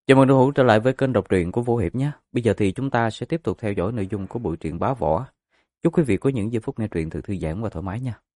Chào mừng đồng hữu trở lại với kênh đọc truyện của Vũ Hiệp nhé. Bây giờ thì chúng ta sẽ tiếp tục theo dõi nội dung của bộ truyện Bá Võ. Chúc quý vị có những giây phút nghe truyện thật thư giãn và thoải mái nha.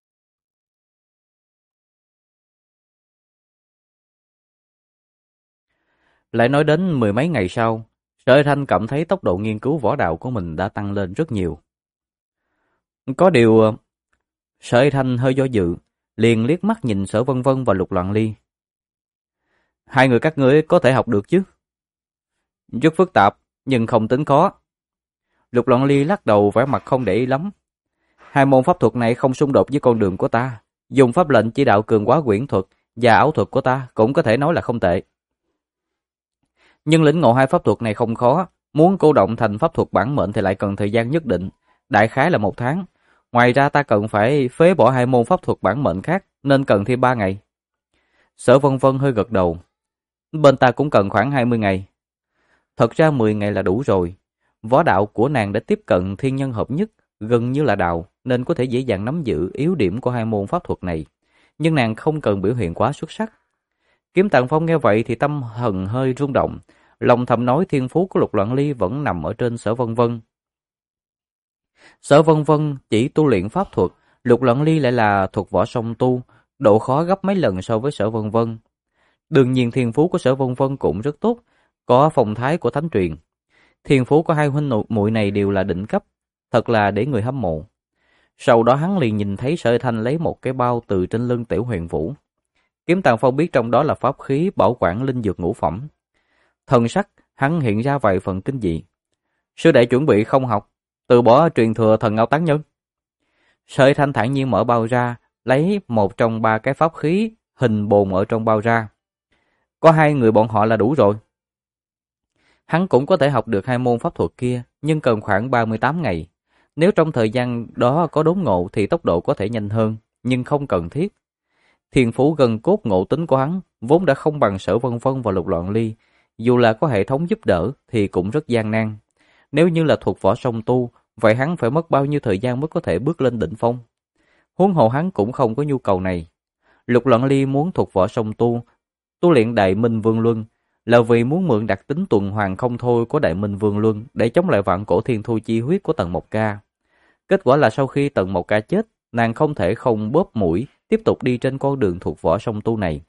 Lại nói đến mười mấy ngày sau, Sở Thanh cảm thấy tốc độ nghiên cứu võ đạo của mình đã tăng lên rất nhiều. Có điều, Sở Thanh hơi do dự, liền liếc mắt nhìn Sở Vân Vân và Lục Loạn Ly. Hai người các ngươi có thể học được chứ? Rất phức tạp, nhưng không tính khó. Lục Loạn Ly lắc đầu vẻ mặt không để ý lắm. Hai môn pháp thuật này không xung đột với con đường của ta. Dùng pháp lệnh chỉ đạo cường hóa quyển thuật và ảo thuật của ta cũng có thể nói là không tệ. Nhưng lĩnh ngộ hai pháp thuật này không khó. Muốn cô động thành pháp thuật bản mệnh thì lại cần thời gian nhất định. Đại khái là 1 tháng. Ngoài ra ta cần phải phế bỏ hai môn pháp thuật bản mệnh khác nên cần thêm 3 ngày. Sở Vân Vân hơi gật đầu. Bên ta cũng cần khoảng 20 ngày. Thật ra 10 ngày là đủ rồi. Võ đạo của nàng đã tiếp cận thiên nhân hợp nhất, gần như là đạo, nên có thể dễ dàng nắm giữ yếu điểm của hai môn pháp thuật này. Nhưng nàng không cần biểu hiện quá xuất sắc. Kiếm Tạng Phong nghe vậy thì tâm thần hơi rung động, lòng thầm nói thiên phú của Lục Loạn Ly vẫn nằm ở trên Sở Vân Vân. Sở Vân Vân chỉ tu luyện pháp thuật, Lục Loạn Ly lại là thuật võ song tu, độ khó gấp mấy lần so với Sở Vân Vân. Đương nhiên thiên phú của Sở Vân Vân cũng rất tốt, có phong thái của thánh truyền. Thiên phú của hai huynh muội này đều là đỉnh cấp, thật là để người hâm mộ. Sau đó hắn liền nhìn thấy Sở Thanh lấy một cái bao từ trên lưng Tiểu Huyền Vũ. Kiếm Tàng Phong biết trong đó là pháp khí bảo quản linh dược ngũ phẩm. Thần sắc hắn hiện ra vài phần kinh dị. Sư đệ chuẩn bị không học, từ bỏ truyền thừa thần ngao tán nhân. Sở Thanh thản nhiên mở bao ra, lấy một trong 3 cái pháp khí hình bồn ở trong bao ra. Có 2 người bọn họ là đủ rồi. Hắn cũng có thể học được 2 môn pháp thuật kia, nhưng cần khoảng 38 ngày. Nếu trong thời gian đó có đốn ngộ thì tốc độ có thể nhanh hơn, nhưng không cần thiết. Thiên phú gần cốt ngộ tính của hắn vốn đã không bằng Sở Vân Vân và Lục Loạn Ly, dù là có hệ thống giúp đỡ thì cũng rất gian nan. Nếu như là thuật võ song tu, vậy hắn phải mất bao nhiêu thời gian mới có thể bước lên đỉnh phong? Huống hồ hắn cũng không có nhu cầu này. Lục Loạn Ly muốn thuật võ song tu, tu luyện Đại Minh Vương Luân, là vì muốn mượn đặc tính tuần hoàn không thôi của Đại Minh Vương Luân để chống lại vạn cổ thiên thu chi huyết của Tần Mộc Ca. Kết quả là sau khi Tần Mộc Ca chết, nàng không thể không bóp mũi tiếp tục đi trên con đường thuộc võ song tu này.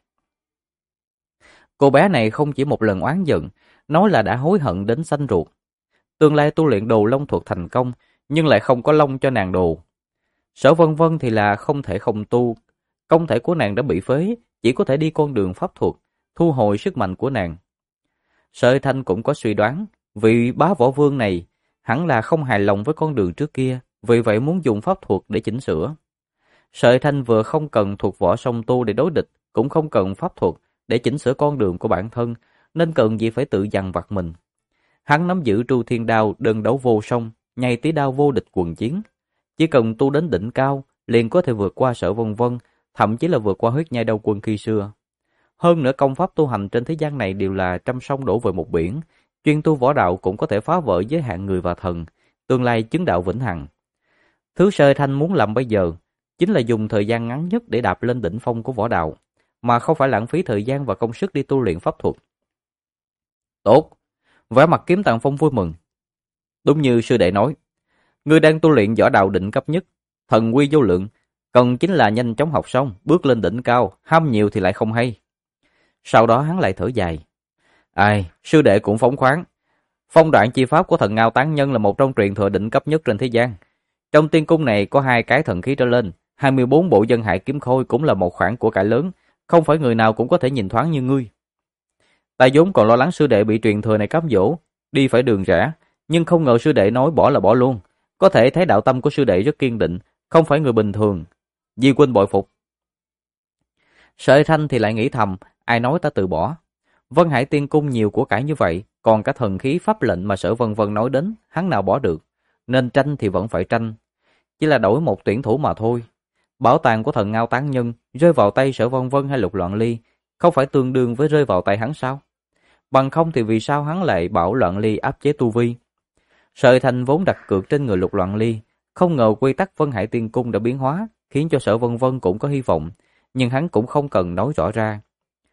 Cô bé này không chỉ một lần oán giận, nói là đã hối hận đến xanh ruột. Tương lai tu luyện đồ long thuật thành công, nhưng lại không có long cho nàng đồ. Sở Vân Vân thì là không thể không tu, công thể của nàng đã bị phế, chỉ có thể đi con đường pháp thuật, thu hồi sức mạnh của nàng. Sở Thanh cũng có suy đoán, vị bá võ vương này hẳn là không hài lòng với con đường trước kia, vì vậy muốn dùng pháp thuật để chỉnh sửa. Sở Thanh vừa không cần thuộc võ song tu để đối địch, cũng không cần pháp thuật để chỉnh sửa con đường của bản thân, nên cần gì phải tự dằn vặt mình. Hắn nắm giữ Tru Thiên Đao đơn đấu vô song, nhảy tí đao vô địch quần chiến. Chỉ cần tu đến đỉnh cao, liền có thể vượt qua Sở Vân Vân, thậm chí là vượt qua Huyết Nhai Đao Quân khi xưa. Hơn nữa công pháp tu hành trên thế gian này đều là trăm sông đổ về một biển, chuyên tu võ đạo cũng có thể phá vỡ giới hạn người và thần, tương lai chứng đạo vĩnh hằng. Thứ Sở Thanh muốn làm bây giờ chính là dùng thời gian ngắn nhất để đạp lên đỉnh phong của võ đạo, mà không phải lãng phí thời gian và công sức đi tu luyện pháp thuật. Tốt, vẻ mặt Kiếm Tạng Phong vui mừng. Đúng như sư đệ nói, ngươi đang tu luyện võ đạo đỉnh cấp nhất, thần quy vô lượng, cần chính là nhanh chóng học xong, bước lên đỉnh cao, ham nhiều thì lại không hay. Sau đó hắn lại thở dài. Ai, sư đệ cũng phóng khoáng. Phong đoạn chi pháp của thần ngao tán nhân là một trong truyền thừa đỉnh cấp nhất trên thế gian. Trong tiên cung này có 2 cái thần khí trở lên, 24 bộ dân hải kiếm khôi cũng là một khoản của cải lớn, không phải người nào cũng có thể nhìn thoáng như ngươi. Ta vốn còn lo lắng sư đệ bị truyền thừa này cám dỗ, đi phải đường rẽ, nhưng không ngờ sư đệ nói bỏ là bỏ luôn. Có thể thấy đạo tâm của sư đệ rất kiên định, không phải người bình thường. Di huynh bội phục. Sở Thanh thì lại nghĩ thầm, ai nói ta từ bỏ. Vân Hải Tiên Cung nhiều của cải như vậy, còn cả thần khí pháp lệnh mà Sở Vân Vân nói đến, hắn nào bỏ được. Nên tranh thì vẫn phải tranh, chỉ là đổi một tuyển thủ mà thôi. Bảo tàng của thần ngao tán nhân rơi vào tay Sở Vân Vân hay Lục Loạn Ly, không phải tương đương với rơi vào tay hắn sao? Bằng không thì vì sao hắn lại bảo Loạn Ly áp chế tu vi? Sở Thanh vốn đặt cược trên người Lục Loạn Ly, không ngờ quy tắc Vân Hải Tiên Cung đã biến hóa, khiến cho Sở Vân Vân cũng có hy vọng, nhưng hắn cũng không cần nói rõ ra.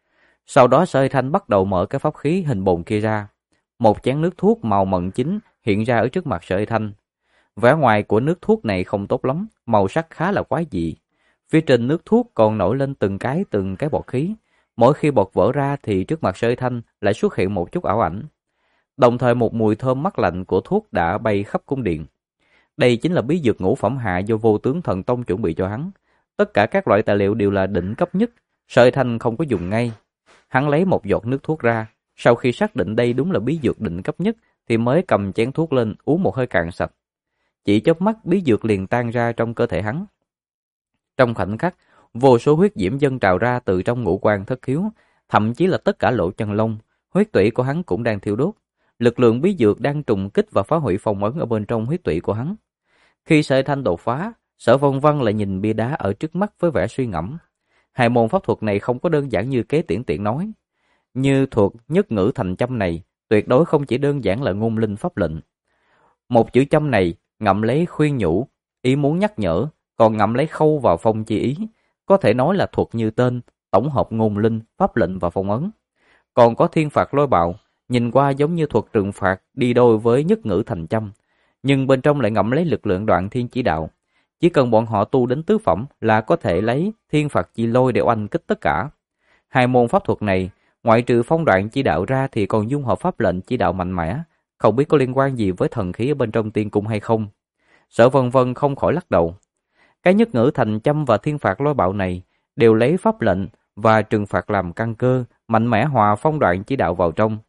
Sau đó Sở Hy Thanh bắt đầu mở cái pháp khí hình bồn kia ra. Một chén nước thuốc màu mận chín hiện ra ở trước mặt Sở Hy Thanh. Vẻ ngoài của nước thuốc này không tốt lắm, màu sắc khá là quái dị. Phía trên nước thuốc còn nổi lên từng cái bọt khí. Mỗi khi bọt vỡ ra thì trước mặt Sở Hy Thanh lại xuất hiện một chút ảo ảnh. Đồng thời một mùi thơm mát lạnh của thuốc đã bay khắp cung điện. Đây chính là bí dược ngũ phẩm hạ do Vô Tướng Thần Tông chuẩn bị cho hắn. Tất cả các loại tài liệu đều là đỉnh cấp nhất, Sở Hy Thanh không có dùng ngay. Hắn lấy một giọt nước thuốc ra, sau khi xác định đây đúng là bí dược đỉnh cấp nhất thì mới cầm chén thuốc lên uống một hơi cạn sạch. Chỉ chớp mắt bí dược liền tan ra trong cơ thể hắn. Trong khoảnh khắc, vô số huyết diễm dâng trào ra từ trong ngũ quan thất khiếu, thậm chí là tất cả lỗ chân lông, huyết tủy của hắn cũng đang thiêu đốt. Lực lượng bí dược đang trùng kích và phá hủy phong ấn ở bên trong huyết tủy của hắn. Khi Sở Hy Thanh đột phá, Sở Vân Vân lại nhìn bia đá ở trước mắt với vẻ suy ngẫm. Hai môn pháp thuật này không có đơn giản như kế tiễn tiện nói. Như thuật nhất ngữ thành châm này, tuyệt đối không chỉ đơn giản là ngôn linh pháp lệnh. Một chữ châm này ngậm lấy khuyên nhủ, ý muốn nhắc nhở, còn ngậm lấy khâu vào phong chi ý, có thể nói là thuật như tên, tổng hợp ngôn linh, pháp lệnh và phong ấn. Còn có thiên phạt lôi bạo, nhìn qua giống như thuật trừng phạt đi đôi với nhất ngữ thành châm, nhưng bên trong lại ngậm lấy lực lượng đoạn thiên chỉ đạo. Chỉ cần bọn họ tu đến tứ phẩm là có thể lấy thiên phạt chi lôi để oanh kích tất cả. Hai môn pháp thuật này, ngoại trừ phong đoạn chỉ đạo ra thì còn dung hợp pháp lệnh chỉ đạo mạnh mẽ, không biết có liên quan gì với thần khí ở bên trong tiên cung hay không. Sở Vân Vân không khỏi lắc đầu. Cái nhất ngữ thành châm và thiên phạt lôi bạo này đều lấy pháp lệnh và trừng phạt làm căn cơ, mạnh mẽ hòa phong đoạn chỉ đạo vào trong.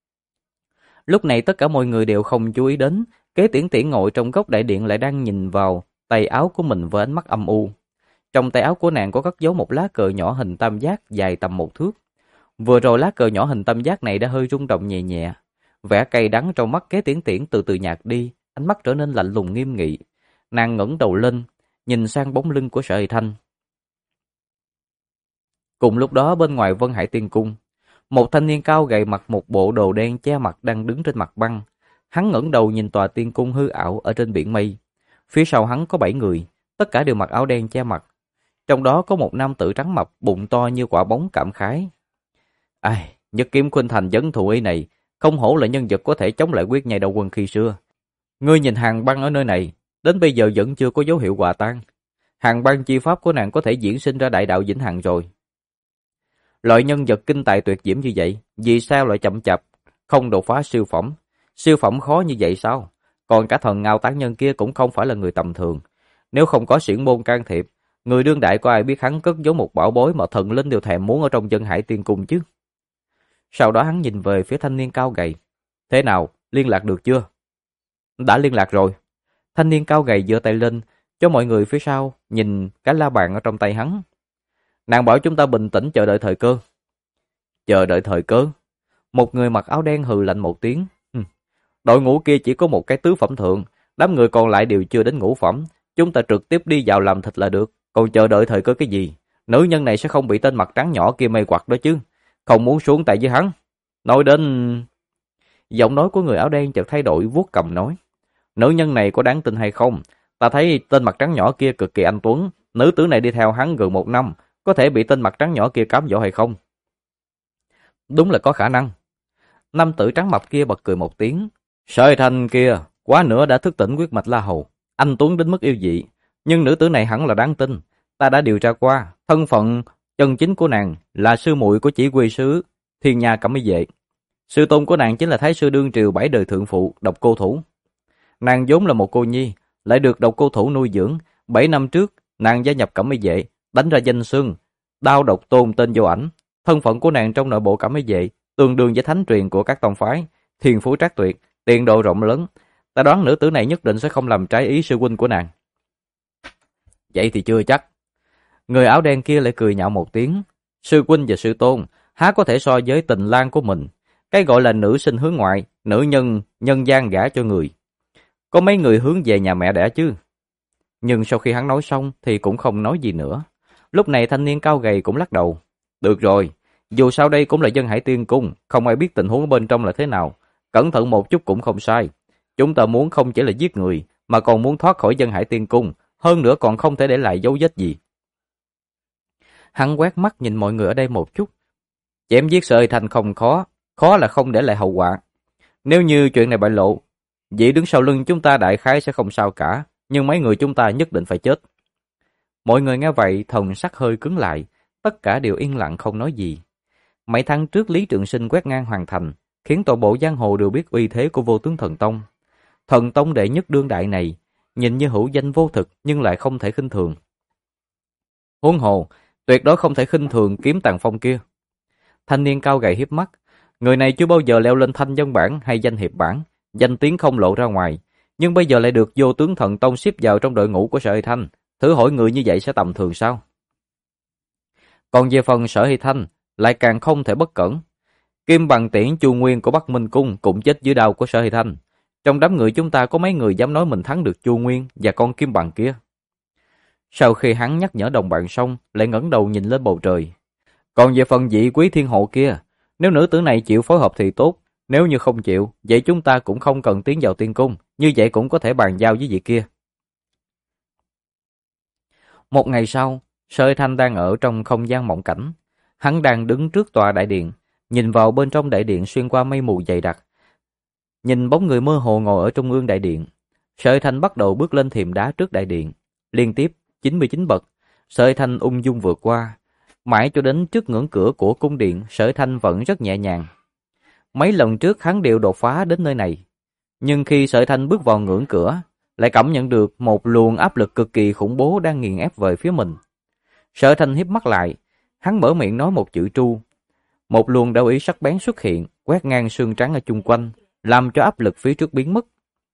Lúc này tất cả mọi người đều không chú ý đến, Kế Tiễn Tiễn ngồi trong góc đại điện lại đang nhìn vào tay áo của mình với ánh mắt âm u. Trong tay áo của nàng có cất giấu một lá cờ nhỏ hình tam giác dài tầm 1 thước. Vừa rồi lá cờ nhỏ hình tam giác này đã hơi rung động nhẹ nhẹ. Vẻ cay đắng trong mắt Kế Tiễn Tiễn từ từ nhạt đi, ánh mắt trở nên lạnh lùng nghiêm nghị. Nàng ngẩng đầu lên, nhìn sang bóng lưng của Sở Hy Thanh. Cùng lúc đó bên ngoài Vân Hải Tiên Cung, một thanh niên cao gầy mặc một bộ đồ đen che mặt đang đứng trên mặt băng. Hắn ngẩng đầu nhìn tòa tiên cung hư ảo ở trên biển mây. Phía sau hắn có 7 người, tất cả đều mặc áo đen che mặt. Trong đó có một nam tử trắng mập, bụng to như quả bóng cảm khái. Ai, Nhất Kiếm Khuynh Thành Vấn Thù ý này, không hổ là nhân vật có thể chống lại Quyết Nhai Đầu Quân khi xưa. Ngươi nhìn hàng băng ở nơi này, đến bây giờ vẫn chưa có dấu hiệu hòa tan. Hàng băng chi pháp của nàng có thể diễn sinh ra đại đạo vĩnh hằng rồi. Loại nhân vật kinh tài tuyệt diễm như vậy, vì sao lại chậm chạp, không đột phá siêu phẩm? Siêu phẩm khó như vậy sao? Còn cả thần Ngao Tán Nhân kia cũng không phải là người tầm thường. Nếu không có xiển môn can thiệp, người đương đại có ai biết hắn cất giấu một bảo bối mà thần linh đều thèm muốn ở trong Vân Hải Tiên Cung chứ? Sau đó hắn nhìn về phía thanh niên cao gầy. Thế nào, liên lạc được chưa? Đã liên lạc rồi. Thanh niên cao gầy giơ tay lên, cho mọi người phía sau nhìn cái la bàn ở trong tay hắn. Nàng bảo chúng ta bình tĩnh chờ đợi thời cơ. Chờ đợi thời cơ? Một người mặc áo đen hừ lạnh một tiếng. Đội ngũ kia chỉ có một cái tứ phẩm thượng, đám người còn lại đều chưa đến ngũ phẩm. Chúng ta trực tiếp đi vào làm thịt là được, còn chờ đợi thời cơ cái gì? Nữ nhân này sẽ không bị tên mặt trắng nhỏ kia mê hoặc đó chứ. Không muốn xuống tay với hắn. Nói đến... Giọng nói của người áo đen chợt thay đổi, vuốt cầm nói. Nữ nhân này có đáng tin hay không? Ta thấy tên mặt trắng nhỏ kia cực kỳ anh tuấn. Nữ tử này đi theo hắn gần 1 năm, có thể bị tên mặt trắng nhỏ kia cám dỗ hay không? Đúng là có khả năng. Nam tử trắng mập kia bật cười một tiếng. Sở Hy Thanh kia, quá nữa đã thức tỉnh huyết mạch La Hầu. Anh tuấn đến mức yêu dị. Nhưng nữ tử này hẳn là đáng tin. Ta đã điều tra qua, thân phận chân chính của nàng là sư muội của chỉ huy sứ Thiên Nha Cẩm Mỹ Vệ. Sư tôn của nàng chính là Thái sư đương triều 7 đời thượng phụ Độc Cô Thủ. Nàng vốn là một cô nhi, lại được Độc Cô Thủ nuôi dưỡng. 7 năm trước, nàng gia nhập Cẩm Mỹ Vệ, đánh ra danh xưng Đao Độc Tôn tên vô ảnh. Thân phận của nàng trong nội bộ Cẩm Mỹ Vệ tương đương với thánh truyền của các tông phái, thiên phú trác tuyệt, tiền độ rộng lớn. Ta đoán nữ tử này nhất định sẽ không làm trái ý sư huynh của nàng. Vậy thì chưa chắc. Người áo đen kia lại cười nhạo một tiếng. Sư huynh và sư tôn há có thể so với tình lang của mình. Cái gọi là nữ sinh hướng ngoại, nữ nhân nhân gian gả cho người. Có mấy người hướng về nhà mẹ đẻ chứ. Nhưng sau khi hắn nói xong thì cũng không nói gì nữa. Lúc này thanh niên cao gầy cũng lắc đầu. Được rồi, dù sao đây cũng là Vân Hải Tiên Cung, không ai biết tình huống ở bên trong là thế nào. Cẩn thận một chút cũng không sai. Chúng ta muốn không chỉ là giết người, mà còn muốn thoát khỏi Vân Hải Tiên Cung, hơn nữa còn không thể để lại dấu vết gì. Hắn quét mắt nhìn mọi người ở đây một chút. Chém giết Sở Hy Thanh không khó, khó là không để lại hậu quả. Nếu như chuyện này bại lộ, vị đứng sau lưng chúng ta đại khái sẽ không sao cả, nhưng mấy người chúng ta nhất định phải chết. Mọi người nghe vậy, thần sắc hơi cứng lại, tất cả đều yên lặng không nói gì. Mấy tháng trước Lý Trường Sinh quét ngang hoàn thành, khiến toàn bộ giang hồ đều biết uy thế của Vô Tướng Thần Tông. Thần Tông đệ nhất đương đại này, nhìn như hữu danh vô thực nhưng lại không thể khinh thường. Huống hồ, tuyệt đối không thể khinh thường Kiếm Tàng Phong kia. Thanh niên cao gầy hiếp mắt, người này chưa bao giờ leo lên thanh dân bảng hay danh hiệp bảng, danh tiếng không lộ ra ngoài, nhưng bây giờ lại được Vô Tướng Thần Tông xếp vào trong đội ngũ của Sở Hy Thanh, thử hỏi người như vậy sẽ tầm thường sao? Còn về phần Sở Hy Thanh, lại càng không thể bất cẩn. Kim Bằng Tiễn Chu Nguyên của Bắc Minh Cung cũng chết dưới đao của Sở Hy Thanh. Trong đám người chúng ta có mấy người dám nói mình thắng được Chu Nguyên và con Kim Bằng kia. Sau khi hắn nhắc nhở đồng bạn xong, lại ngẩng đầu nhìn lên bầu trời. Còn về phần vị Quý Thiên Hộ kia, nếu nữ tử này chịu phối hợp thì tốt, nếu như không chịu, vậy chúng ta cũng không cần tiến vào tiên cung, như vậy cũng có thể bàn giao với vị kia. Một ngày sau, Sở Hy Thanh đang ở trong không gian mộng cảnh. Hắn đang đứng trước tòa đại điện, nhìn vào bên trong đại điện xuyên qua mây mù dày đặc. Nhìn bóng người mơ hồ ngồi ở trung ương đại điện, Sở Hy Thanh bắt đầu bước lên thềm đá trước đại điện, liên tiếp 99 bậc, Sở Hy Thanh ung dung vượt qua, mãi cho đến trước ngưỡng cửa của cung điện, Sở Hy Thanh vẫn rất nhẹ nhàng. Mấy lần trước hắn đều đột phá đến nơi này, nhưng khi Sở Hy Thanh bước vào ngưỡng cửa, lại cảm nhận được một luồng áp lực cực kỳ khủng bố đang nghiền ép về phía mình. Sở Hy Thanh híp mắt lại, hắn mở miệng nói một chữ tru. Một luồng đạo ý sắc bén xuất hiện, quét ngang xương trắng ở chung quanh, làm cho áp lực phía trước biến mất.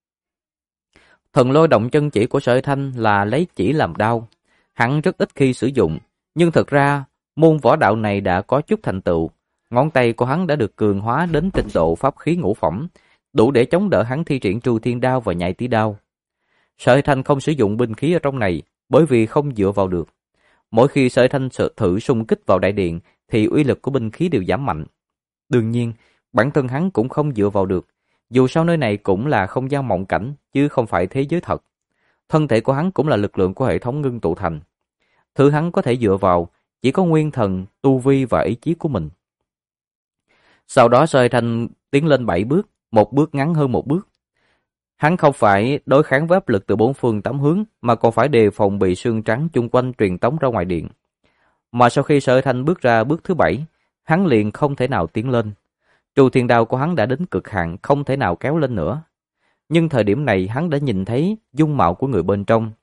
Thần lôi động chân chỉ của Sở Hy Thanh là lấy chỉ làm đao. Hắn rất ít khi sử dụng, nhưng thực ra môn võ đạo này đã có chút thành tựu. Ngón tay của hắn đã được cường hóa đến trình độ pháp khí ngũ phẩm, đủ để chống đỡ hắn thi triển Tru Thiên Đao và Nhai Tí Đao. Sở Hy Thanh không sử dụng binh khí ở trong này, bởi vì không dựa vào được. Mỗi khi Sở Hy Thanh thử xung kích vào đại điện, thì uy lực của binh khí đều giảm mạnh. Đương nhiên, bản thân hắn cũng không dựa vào được. Dù sao nơi này cũng là không gian mộng cảnh, chứ không phải thế giới thật. Thân thể của hắn cũng là lực lượng của hệ thống ngưng tụ thành. Thứ hắn có thể dựa vào chỉ có nguyên thần, tu vi và ý chí của mình. Sau đó Sở Hy Thanh tiến lên 7 bước, một bước ngắn hơn một bước. Hắn không phải đối kháng với áp lực từ bốn phương tám hướng, mà còn phải đề phòng bị sương trắng chung quanh truyền tống ra ngoài điện. Mà sau khi Sở Hy Thanh bước ra bước thứ 7, hắn liền không thể nào tiến lên. Tru Thiên Đao của hắn đã đến cực hạn, không thể nào kéo lên nữa. Nhưng thời điểm này hắn đã nhìn thấy dung mạo của người bên trong.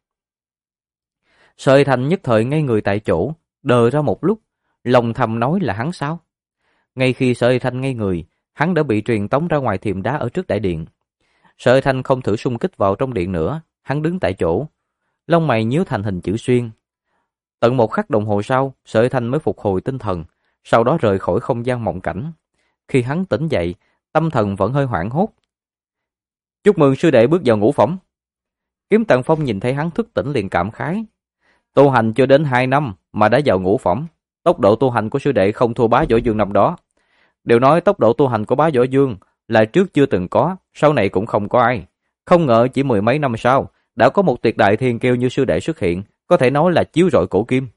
Sở Hy Thanh nhất thời ngây người tại chỗ, đờ ra một lúc, lòng thầm nói là hắn sao? Ngay khi Sở Hy Thanh ngây người, hắn đã bị truyền tống ra ngoài thềm đá ở trước đại điện. Sở Hy Thanh không thử xung kích vào trong điện nữa, hắn đứng tại chỗ, lông mày nhíu thành hình chữ xuyên. Tận một khắc đồng hồ sau, Sở Hy Thanh mới phục hồi tinh thần, sau đó rời khỏi không gian mộng cảnh. Khi hắn tỉnh dậy, tâm thần vẫn hơi hoảng hốt. Chúc mừng sư đệ bước vào ngũ phẩm. Kiếm Tàng Phong nhìn thấy hắn thức tỉnh liền cảm khái. Tu hành chưa đến 2 năm mà đã vào ngũ phẩm. Tốc độ tu hành của sư đệ không thua Bá Võ Dương năm đó. Đều nói tốc độ tu hành của Bá Võ Dương là trước chưa từng có, sau này cũng không có ai. Không ngờ chỉ mười mấy năm sau, đã có một tuyệt đại thiên kiêu như sư đệ xuất hiện, có thể nói là chiếu rọi cổ kim.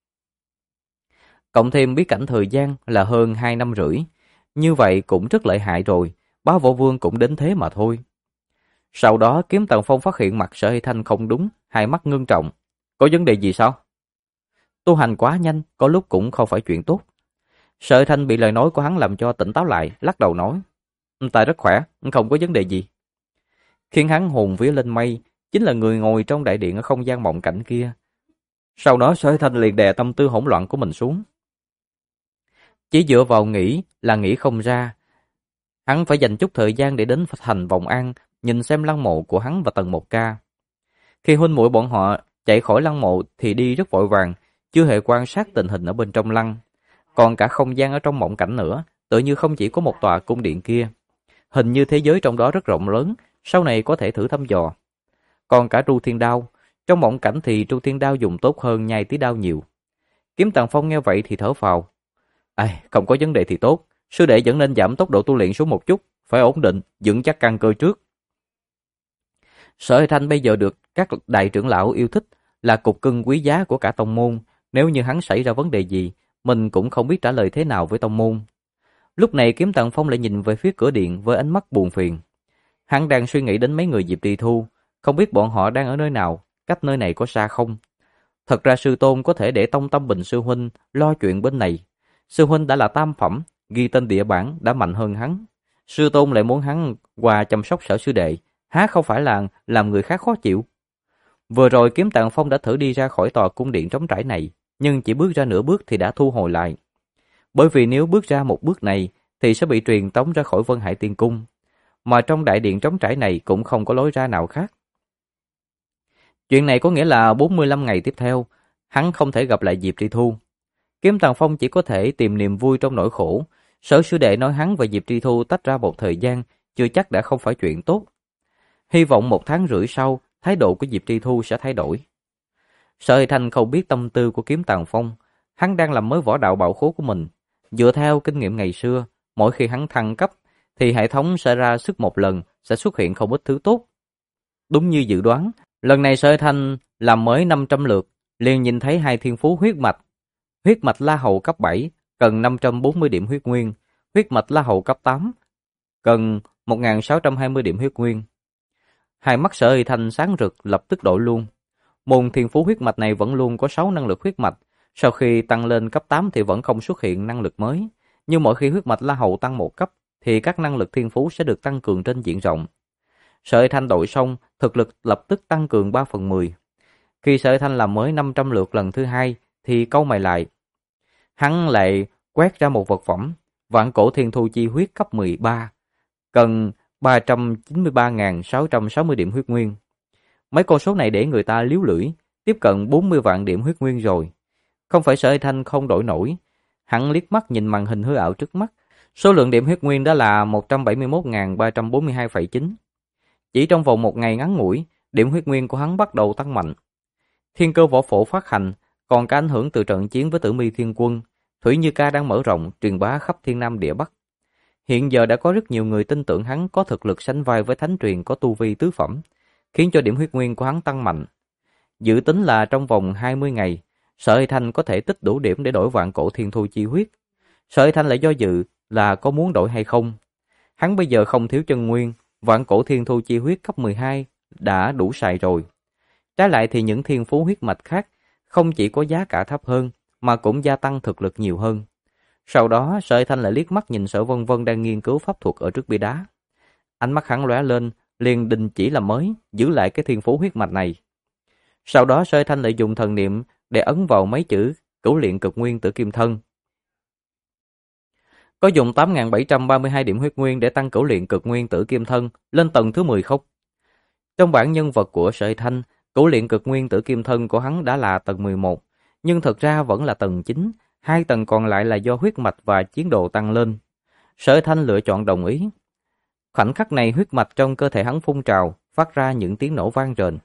Cộng thêm bí cảnh thời gian là hơn 2 năm rưỡi. Như vậy cũng rất lợi hại rồi, Bá Võ Vương cũng đến thế mà thôi. Sau đó Kiếm Tàng Phong phát hiện mặt Sở Hy Thanh không đúng, hai mắt ngưng trọng. Có vấn đề gì sao? Tu hành quá nhanh, có lúc cũng không phải chuyện tốt. Sở Hy Thanh bị lời nói của hắn làm cho tỉnh táo lại, lắc đầu nói. Ta rất khỏe, không có vấn đề gì. Khiến hắn hồn vía lên mây, chính là người ngồi trong đại điện ở không gian mộng cảnh kia. Sau đó Sở Hy Thanh liền đè tâm tư hỗn loạn của mình xuống. Chỉ dựa vào nghĩ là nghĩ không ra. Hắn phải dành chút thời gian để đến thành Vọng An, nhìn xem lăng mộ của hắn và Tần Một Ca. Khi huynh muội bọn họ chạy khỏi lăng mộ thì đi rất vội vàng, chưa hề quan sát tình hình ở bên trong lăng. Còn cả không gian ở trong mộng cảnh nữa, tự như không chỉ có một tòa cung điện kia. Hình như thế giới trong đó rất rộng lớn, sau này có thể thử thăm dò. Còn cả Tru Thiên Đao, trong mộng cảnh thì Tru Thiên Đao dùng tốt hơn Nhai Tí Đao nhiều. Kiếm Tàng Phong nghe vậy thì thở phào. Không có vấn đề thì tốt, sư đệ vẫn nên giảm tốc độ tu luyện xuống một chút, phải ổn định, vững chắc căn cơ trước. Sở Hy Thanh bây giờ được các đại trưởng lão yêu thích, là cục cưng quý giá của cả tông môn. Nếu như hắn xảy ra vấn đề gì, mình cũng không biết trả lời thế nào với tông môn. Lúc này Kiếm Tần Phong lại nhìn về phía cửa điện với ánh mắt buồn phiền. Hắn đang suy nghĩ đến mấy người Diệp Trì Thu, không biết bọn họ đang ở nơi nào, cách nơi này có xa không. Thật ra sư tôn có thể để Tông Tâm Bình sư huynh lo chuyện bên này. Sư huynh đã là tam phẩm, ghi tên địa bản đã mạnh hơn hắn. Sư tôn lại muốn hắn qua chăm sóc Sở sư đệ, há không phải là làm người khác khó chịu. Vừa rồi Kiếm Tần Phong đã thử đi ra khỏi tòa cung điện trống trải này, nhưng chỉ bước ra nửa bước thì đã thu hồi lại. Bởi vì nếu bước ra một bước này thì sẽ bị truyền tống ra khỏi Vân Hải Tiên Cung, mà trong đại điện trống trải này cũng không có lối ra nào khác. Chuyện này có nghĩa là 45 ngày tiếp theo, hắn không thể gặp lại Diệp Trì Thu. Kiếm Tần Phong chỉ có thể tìm niềm vui trong nỗi khổ. Sở sư đệ nói hắn và Diệp Trì Thu tách ra một thời gian, chưa chắc đã không phải chuyện tốt. Hy vọng 1 tháng rưỡi sau, thái độ của Diệp Trì Thu sẽ thay đổi. Sở Hy Thanh không biết tâm tư của Kiếm Tần Phong. Hắn đang làm mới võ đạo bảo khố của mình. Dựa theo kinh nghiệm ngày xưa, mỗi khi hắn thăng cấp, thì hệ thống sẽ ra sức một lần, sẽ xuất hiện không ít thứ tốt. Đúng như dự đoán, lần này Sở Hy Thanh làm mới 500 lượt, liền nhìn thấy 2 thiên phú huyết mạch. Huyết mạch La Hầu cấp 7, cần 540 điểm huyết nguyên. Huyết mạch La Hầu cấp 8, cần 1620 điểm huyết nguyên. Hai mắt Sở Hy Thanh sáng rực, lập tức đổi luôn. Môn thiên phú huyết mạch này vẫn luôn có 6 năng lực huyết mạch. Sau khi tăng lên cấp 8 thì vẫn không xuất hiện năng lực mới. Nhưng mỗi khi huyết mạch La Hầu tăng 1 cấp, thì các năng lực thiên phú sẽ được tăng cường trên diện rộng. Sở Hy Thanh đổi xong, thực lực lập tức tăng cường 3/10. Khi Sở Hy Thanh làm mới 500 lượt lần thứ 2, thì câu mày lại. Hắn lại quét ra một vật phẩm, Vạn Cổ Thiên Thu Chi Huyết cấp 13, cần 393.660 điểm huyết nguyên. Mấy con số này để người ta liếu lưỡi, tiếp cận 40 vạn điểm huyết nguyên rồi. Không phải Sở Hy Thanh không đổi nổi. Hắn liếc mắt nhìn màn hình hư ảo trước mắt. Số lượng điểm huyết nguyên đó là 171.342,9. Chỉ trong vòng 1 ngày ngắn ngủi, điểm huyết nguyên của hắn bắt đầu tăng mạnh. Thiên cơ võ phổ phát hành, còn có ảnh hưởng từ trận chiến với Tử Mi Thiên Quân. Thủy Như Ca đang mở rộng, truyền bá khắp Thiên Nam địa Bắc. Hiện giờ đã có rất nhiều người tin tưởng hắn có thực lực sánh vai với thánh truyền có tu vi tứ phẩm, khiến cho điểm huyết nguyên của hắn tăng mạnh. Dự tính là trong vòng 20 ngày, Sở Hy Thanh có thể tích đủ điểm để đổi Vạn Cổ Thiên Thu Chi Huyết. Sở Hy Thanh lại do dự là có muốn đổi hay không. Hắn bây giờ không thiếu chân nguyên, Vạn Cổ Thiên Thu Chi Huyết cấp 12 đã đủ xài rồi. Trái lại thì những thiên phú huyết mạch khác không chỉ có giá cả thấp hơn, mà cũng gia tăng thực lực nhiều hơn. Sau đó, Sở Hy Thanh lại liếc mắt nhìn Sở Vân Vân đang nghiên cứu pháp thuật ở trước bia đá. Ánh mắt hắn lóe lên, liền đình chỉ làm mới, giữ lại cái thiên phú huyết mạch này. Sau đó Sở Hy Thanh lại dùng thần niệm để ấn vào mấy chữ Cửu Luyện Cực Nguyên Tử Kim Thân. Có dùng 8.732 điểm huyết nguyên để tăng Cửu Luyện Cực Nguyên Tử Kim Thân lên tầng thứ 10 không? Trong bản nhân vật của Sở Hy Thanh, Cửu Luyện Cực Nguyên Tử Kim Thân của hắn đã là tầng 11, nhưng thật ra vẫn là tầng 9, 2 tầng còn lại là do huyết mạch và chiến đồ tăng lên. Sở Hy Thanh lựa chọn đồng ý. Khoảnh khắc này huyết mạch trong cơ thể hắn phun trào, phát ra những tiếng nổ vang rền.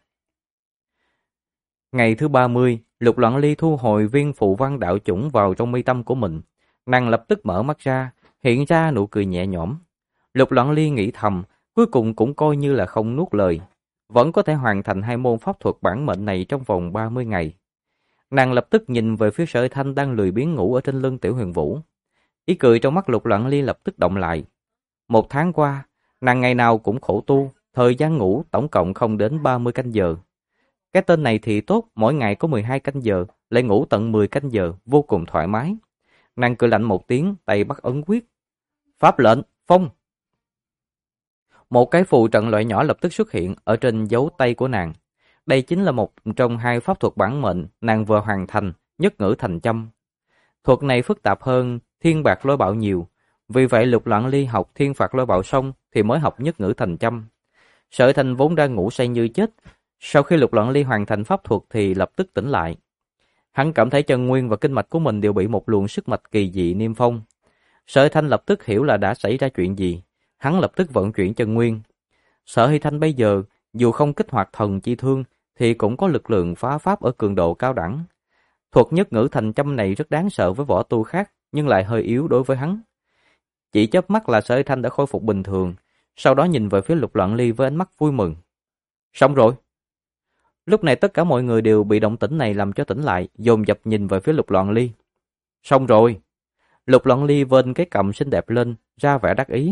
Ngày thứ 30, Lục Loạn Ly thu hồi viên phụ văn đạo chủng vào trong mi tâm của mình. Nàng lập tức mở mắt ra, hiện ra nụ cười nhẹ nhõm. Lục Loạn Ly nghĩ thầm, cuối cùng cũng coi như là không nuốt lời. Vẫn có thể hoàn thành 2 môn pháp thuật bản mệnh này trong vòng 30 ngày. Nàng lập tức nhìn về phía Sở Hy Thanh đang lười biếng ngủ ở trên lưng Tiểu Huyền Vũ. Ý cười trong mắt Lục Loạn Ly lập tức động lại. 1 tháng qua, nàng ngày nào cũng khổ tu, thời gian ngủ tổng cộng không đến 30 canh giờ. Cái tên này thì tốt, mỗi ngày có 12 canh giờ, lại ngủ tận 10 canh giờ, vô cùng thoải mái. Nàng cười lạnh một tiếng, tay bắt ấn quyết. Pháp lệnh, phong! Một cái phù trận loại nhỏ lập tức xuất hiện ở trên dấu tay của nàng. Đây chính là một trong 2 pháp thuật bản mệnh nàng vừa hoàn thành, nhất ngữ thành châm. Thuật này phức tạp hơn thiên bạc lôi bạo nhiều, vì vậy Lục Loạn Ly học thiên phạt lôi bạo xong thì mới học nhất ngữ thành châm. Sở Hy Thanh vốn đang ngủ say như chết, sau khi Lục Loạn Ly hoàn thành pháp thuật thì lập tức tỉnh lại. Hắn cảm thấy chân nguyên và kinh mạch của mình đều bị một luồng sức mạch kỳ dị niêm phong. Sở Hy Thanh lập tức hiểu là đã xảy ra chuyện gì, hắn lập tức vận chuyển chân nguyên. Sở Hy Thanh bây giờ dù không kích hoạt thần chi thương thì cũng có lực lượng phá pháp ở cường độ cao đẳng. Thuật nhất ngữ thành châm này rất đáng sợ với võ tu khác, nhưng lại hơi yếu đối với hắn. Chỉ chớp mắt là Sở Hy Thanh đã khôi phục bình thường, sau đó nhìn về phía Lục Loạn Ly với ánh mắt vui mừng. Xong rồi. Lúc này tất cả mọi người đều bị động tĩnh này làm cho tỉnh lại, dồn dập nhìn về phía Lục Loạn Ly. Xong rồi. Lục Loạn Ly vênh cái cằm xinh đẹp lên, ra vẻ đắc ý.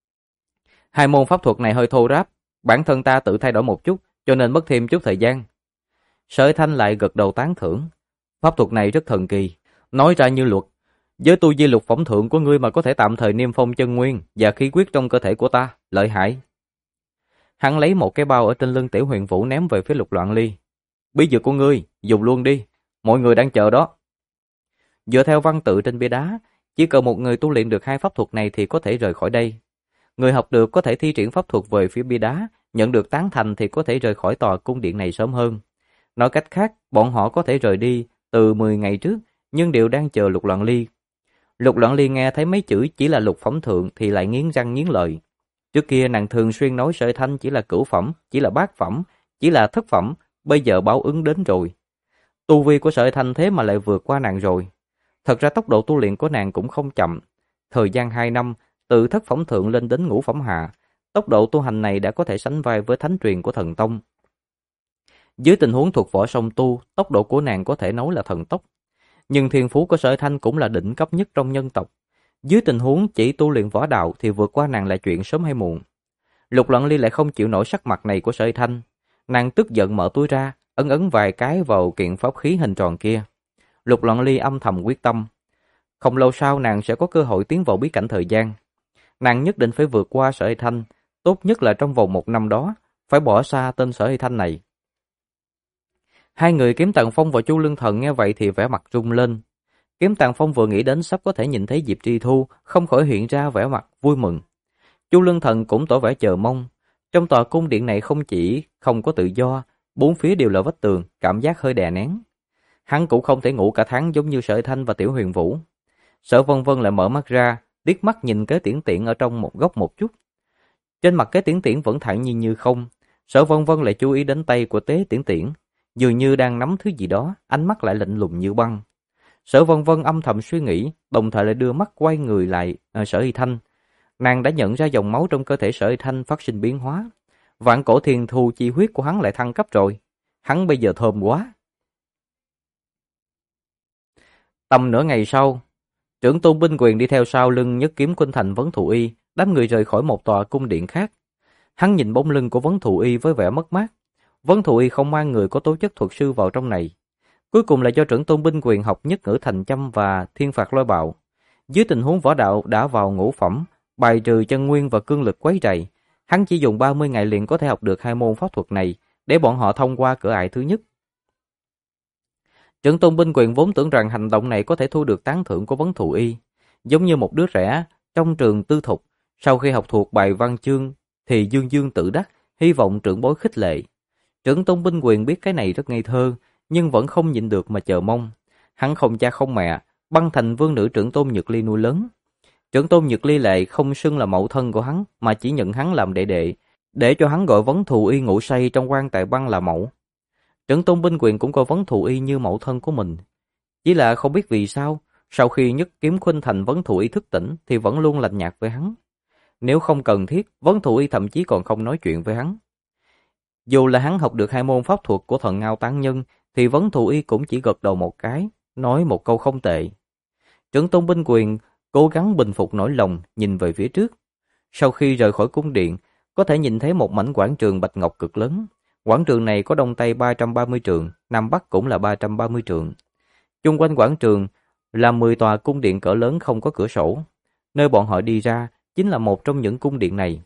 Hai môn pháp thuật này hơi thô ráp, bản thân ta tự thay đổi một chút, cho nên mất thêm chút thời gian. Sở Thanh lại gật đầu tán thưởng. Pháp thuật này rất thần kỳ, nói ra như luật. Với tu vi lục phẩm thượng của ngươi mà có thể tạm thời niêm phong chân nguyên và khí huyết trong cơ thể của ta, lợi hại. Hắn lấy một cái bao ở trên lưng Tiểu Huyền Vũ ném về phía Lục Loạn Ly. Bí dược của ngươi, dùng luôn đi, mọi người đang chờ đó. Dựa theo văn tự trên bia đá, chỉ cần một người tu luyện được hai pháp thuật này thì có thể rời khỏi đây. Người học được có thể thi triển pháp thuật về phía bia đá, nhận được tán thành thì có thể rời khỏi tòa cung điện này sớm hơn. Nói cách khác, bọn họ có thể rời đi từ 10 ngày trước, nhưng đều đang chờ Lục Loạn Ly. Lục Loạn Ly nghe thấy mấy chữ chỉ là lục phẩm thượng thì lại nghiến răng nghiến lợi. Trước kia nàng thường xuyên nói Sở Thanh chỉ là cửu phẩm, chỉ là bát phẩm, chỉ là thất phẩm, bây giờ báo ứng đến rồi. Tu vi của Sở Thanh thế mà lại vượt qua nàng rồi. Thật ra tốc độ tu luyện của nàng cũng không chậm. Thời gian 2 năm, từ thất phẩm thượng lên đến ngũ phẩm hạ, tốc độ tu hành này đã có thể sánh vai với thánh truyền của thần tông. Dưới tình huống thuộc võ song tu, tốc độ của nàng có thể nói là thần tốc. Nhưng thiên phú của Sở Thanh cũng là đỉnh cấp nhất trong nhân tộc. Dưới tình huống chỉ tu luyện võ đạo thì vượt qua nàng là chuyện sớm hay muộn. Lục Loạn Ly lại không chịu nổi sắc mặt này của Sở Thanh. Nàng tức giận mở túi ra, ấn ấn vài cái vào kiện pháp khí hình tròn kia. Lục Loạn Ly âm thầm quyết tâm. Không lâu sau nàng sẽ có cơ hội tiến vào bí cảnh thời gian. Nàng nhất định phải vượt qua Sở Thanh, tốt nhất là trong vòng 1 năm đó, phải bỏ xa tên Sở Thanh này. Hai người Kiếm Tàng Phong và Chu Lương Thần nghe vậy thì vẻ mặt rung lên. Kiếm Tàng Phong vừa nghĩ đến sắp có thể nhìn thấy Diệp Tri Thu, không khỏi hiện ra vẻ mặt vui mừng. Chu Lương Thần cũng tỏ vẻ chờ mong. Trong tòa cung điện này không chỉ không có tự do, bốn phía đều là vách tường, cảm giác hơi đè nén. Hắn cũng không thể ngủ cả tháng giống như Sở Thanh và Tiểu Huyền Vũ. Sở Vân Vân lại mở mắt ra, liếc mắt nhìn Kế Tiễn Tiễn ở trong một góc một chút. Trên mặt Kế Tiễn Tiễn vẫn thản nhiên như không. Sở Vân Vân lại chú ý đến tay của Tế Tiễn Tiễn, dường như đang nắm thứ gì đó, ánh mắt lại lạnh lùng như băng. Sở Vân Vân âm thầm suy nghĩ, đồng thời lại đưa mắt quay người lại Sở Y Thanh. Nàng đã nhận ra dòng máu trong cơ thể Sở Y Thanh phát sinh biến hóa. Vạn cổ thiên thu chi huyết của hắn lại thăng cấp rồi. Hắn bây giờ thơm quá. Tầm nửa ngày sau, trưởng tôn binh quyền đi theo sau lưng Nhất Kiếm Khuynh Thành Vấn Thụ Y, đám người rời khỏi một tòa cung điện khác. Hắn nhìn bóng lưng của Vấn Thụ Y với vẻ mất mát. Vấn Thụ Y không mang người có tố chất thuật sư vào trong này. Cuối cùng là do trưởng tôn binh quyền học nhất ngữ thành châm và thiên phạt lôi bạo. Dưới tình huống võ đạo đã vào ngũ phẩm, bài trừ chân nguyên và cương lực quấy rầy, hắn chỉ dùng 30 ngày liền có thể học được 2 môn pháp thuật này để bọn họ thông qua cửa ải thứ nhất. Trưởng tôn binh quyền vốn tưởng rằng hành động này có thể thu được tán thưởng của Vấn Thụ Y, giống như một đứa trẻ trong trường tư thục, sau khi học thuộc bài văn chương thì dương dương tự đắc, hy vọng trưởng bối khích lệ. Trưởng tôn binh quyền biết cái này rất ngây thơ, nhưng vẫn không nhịn được mà chờ mong. Hắn không cha không mẹ, băng thành vương nữ trưởng tôn Nhược Ly nuôi lớn. Trưởng tôn Nhược Ly lại không xưng là mẫu thân của hắn, mà chỉ nhận hắn làm đệ đệ, để cho hắn gọi Vấn Thụ Y ngủ say trong quan tài băng là mẫu. Trưởng tôn binh quyền cũng coi Vấn Thụ Y như mẫu thân của mình. Chỉ là không biết vì sao, sau khi Nhất Kiếm Khuynh Thành Vấn Thụ Y thức tỉnh thì vẫn luôn lạnh nhạt với hắn. Nếu không cần thiết, Vấn Thụ Y thậm chí còn không nói chuyện với hắn. Dù là hắn học được 2 môn pháp thuật của thần Ngao Tán Nhân, thì Vấn Thụ Y cũng chỉ gật đầu một cái, nói một câu không tệ. Trưởng tôn binh quyền cố gắng bình phục nỗi lòng, nhìn về phía trước. Sau khi rời khỏi cung điện, có thể nhìn thấy một mảnh quảng trường bạch ngọc cực lớn. Quảng trường này có đông tây 330 trượng, nam bắc cũng là 330 trượng. Chung quanh quảng trường là 10 tòa cung điện cỡ lớn không có cửa sổ. Nơi bọn họ đi ra chính là một trong những cung điện này.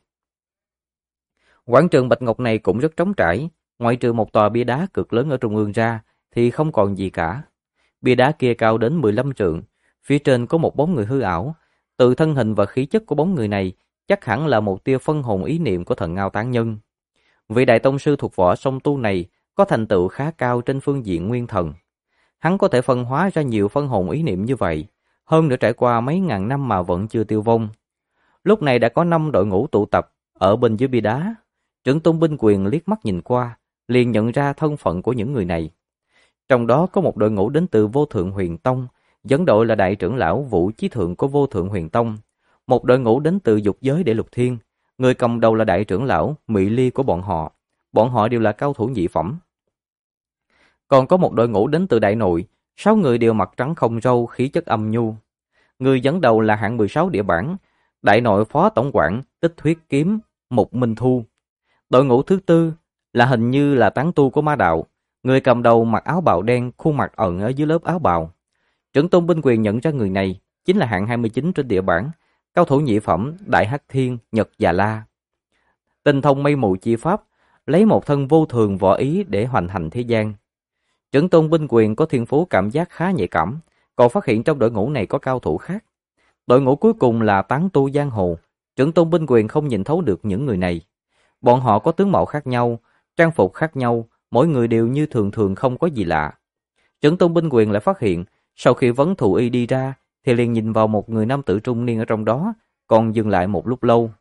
Quảng trường bạch ngọc này cũng rất trống trải, ngoại trừ một tòa bia đá cực lớn ở trung ương ra thì không còn gì cả. Bia đá kia cao đến 15 trượng, phía trên có một bóng người hư ảo. Từ thân hình và khí chất của bóng người này, chắc hẳn là một tia phân hồn ý niệm của thần Ngao Tán Nhân. Vị đại tông sư thuộc võ song tu này có thành tựu khá cao trên phương diện nguyên thần. Hắn có thể phân hóa ra nhiều phân hồn ý niệm như vậy, hơn nữa trải qua mấy ngàn năm mà vẫn chưa tiêu vong. Lúc này đã có 5 đội ngũ tụ tập ở bên dưới bia đá. Trưởng tôn binh quyền liếc mắt nhìn qua, liền nhận ra thân phận của những người này. Trong đó có một đội ngũ đến từ Vô Thượng Huyền Tông, dẫn đội là đại trưởng lão Vũ Chí Thượng của Vô Thượng Huyền Tông. Một đội ngũ đến từ Dục Giới Để Lục Thiên, người cầm đầu là đại trưởng lão Mị Ly của bọn họ. Bọn họ đều là cao thủ nhị phẩm. Còn có một đội ngũ đến từ Đại Nội, 6 người đều mặt trắng không râu, khí chất âm nhu. Người dẫn đầu là hạng 16 địa bản, đại nội phó tổng quản Tích Huyết Kiếm Mục Minh Thu. Đội ngũ thứ tư là hình như là tán tu của ma đạo, người cầm đầu mặc áo bào đen, khuôn mặt ẩn ở dưới lớp áo bào. Trưởng tôn binh quyền nhận ra người này chính là hạng 29 trên địa bản, cao thủ nhị phẩm Đại Hắc Thiên Nhật Già La. Tinh thông mây mù chi pháp, lấy một thân vô thường võ ý để hoành hành thế gian. Trưởng tôn binh quyền có thiên phú cảm giác khá nhạy cảm, còn phát hiện trong đội ngũ này có cao thủ khác. Đội ngũ cuối cùng là tán tu giang hồ. Trưởng tôn binh quyền không nhìn thấu được những người này. Bọn họ có tướng mạo khác nhau, trang phục khác nhau, mỗi người đều như thường thường không có gì lạ. Trưởng tôn binh quyền lại phát hiện, sau khi vấn thù y đi ra, thì liền nhìn vào một người nam tử trung niên ở trong đó, còn dừng lại một lúc lâu.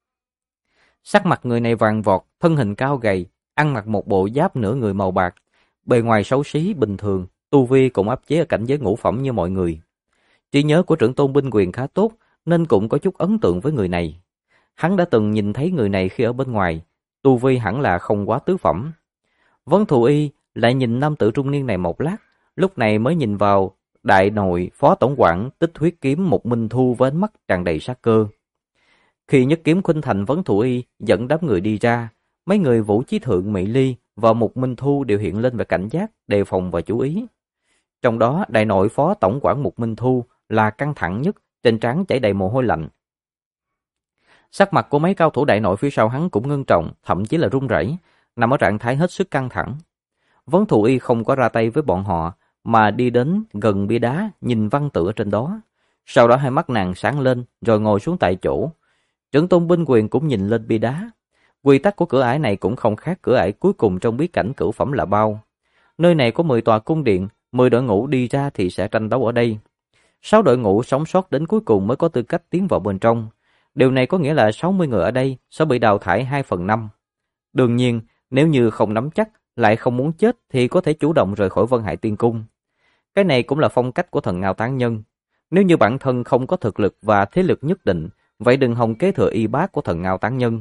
Sắc mặt người này vàng vọt, thân hình cao gầy, ăn mặc một bộ giáp nửa người màu bạc, bề ngoài xấu xí bình thường, tu vi cũng áp chế ở cảnh giới ngũ phẩm như mọi người. Trí nhớ của trưởng tôn binh quyền khá tốt, nên cũng có chút ấn tượng với người này. Hắn đã từng nhìn thấy người này khi ở bên ngoài, tu vi hẳn là không quá tứ phẩm. Vấn thù y lại nhìn nam tử trung niên này một lát, lúc này mới nhìn vào đại nội phó tổng quản Tích Huyết Kiếm Mục Minh Thu với ánh mắt tràn đầy sát cơ. Khi nhất kiếm khuynh thành, Vấn thù y dẫn đám người đi ra, mấy người Vũ Chí Thượng, Mỹ Ly và Mục Minh Thu đều hiện lên vẻ cảnh giác, đề phòng và chú ý. Trong đó, đại nội phó tổng quản Mục Minh Thu là căng thẳng nhất, trên trán chảy đầy mồ hôi lạnh. Sắc mặt của mấy cao thủ đại nội phía sau hắn cũng ngưng trọng, thậm chí là run rẩy, nằm ở trạng thái hết sức căng thẳng. Vấn thù y không có ra tay với bọn họ, mà đi đến gần bia đá, nhìn văn tự ở trên đó. Sau đó hai mắt nàng sáng lên, rồi ngồi xuống tại chỗ. Trưởng tôn binh quyền cũng nhìn lên bia đá. Quy tắc của cửa ải này cũng không khác cửa ải cuối cùng trong bí cảnh cửu phẩm là bao. Nơi này có 10 tòa cung điện, 10 đội ngũ đi ra thì sẽ tranh đấu ở đây. 6 đội ngũ sống sót đến cuối cùng mới có tư cách tiến vào bên trong. Điều này có nghĩa là 60 người ở đây sẽ bị đào thải 2/5. Đương nhiên, nếu như không nắm chắc, lại không muốn chết thì có thể chủ động rời khỏi Vân Hải Tiên Cung. Cái này cũng là phong cách của thần Ngao Tán Nhân. Nếu như bản thân không có thực lực và thế lực nhất định, vậy đừng hòng kế thừa y bát của thần Ngao Tán Nhân.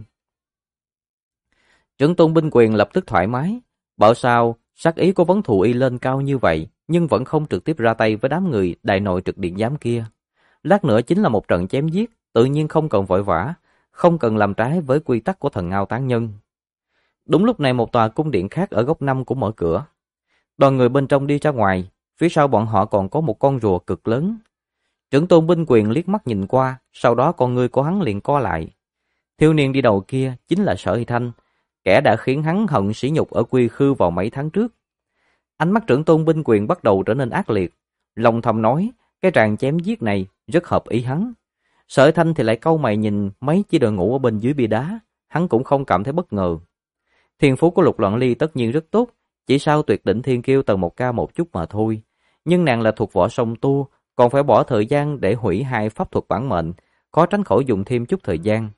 Trưởng tôn binh quyền lập tức thoải mái. Bảo sao sắc ý của Vấn thù y lên cao như vậy, nhưng vẫn không trực tiếp ra tay với đám người đại nội trực điện giám kia. Lát nữa chính là một trận chém giết, tự nhiên không cần vội vã, không cần làm trái với quy tắc của thần Ngao Tán Nhân. Đúng lúc này một tòa cung điện khác ở góc 5 cũng mở cửa. Đoàn người bên trong đi ra ngoài, phía sau bọn họ còn có một con rùa cực lớn. Trưởng tôn binh quyền liếc mắt nhìn qua, sau đó con ngươi của hắn liền co lại. Thiếu niên đi đầu kia chính là Sở Hy Thanh, kẻ đã khiến hắn hận sỉ nhục ở Quy Khư vào mấy tháng trước. Ánh mắt trưởng tôn binh quyền bắt đầu trở nên ác liệt, lòng thầm nói, cái tràng chém giết này rất hợp ý hắn. Sở Hy Thanh thì lại cau mày nhìn mấy chi đội ngũ ở bên dưới bia đá, hắn cũng không cảm thấy bất ngờ. Thiên phú của Lục Loạn Ly tất nhiên rất tốt, chỉ sau tuyệt đỉnh thiên kiêu tầng 1K một chút mà thôi. Nhưng nàng là thuộc võ song tu, còn phải bỏ thời gian để hủy 2 pháp thuật bản mệnh, khó tránh khỏi dùng thêm chút thời gian.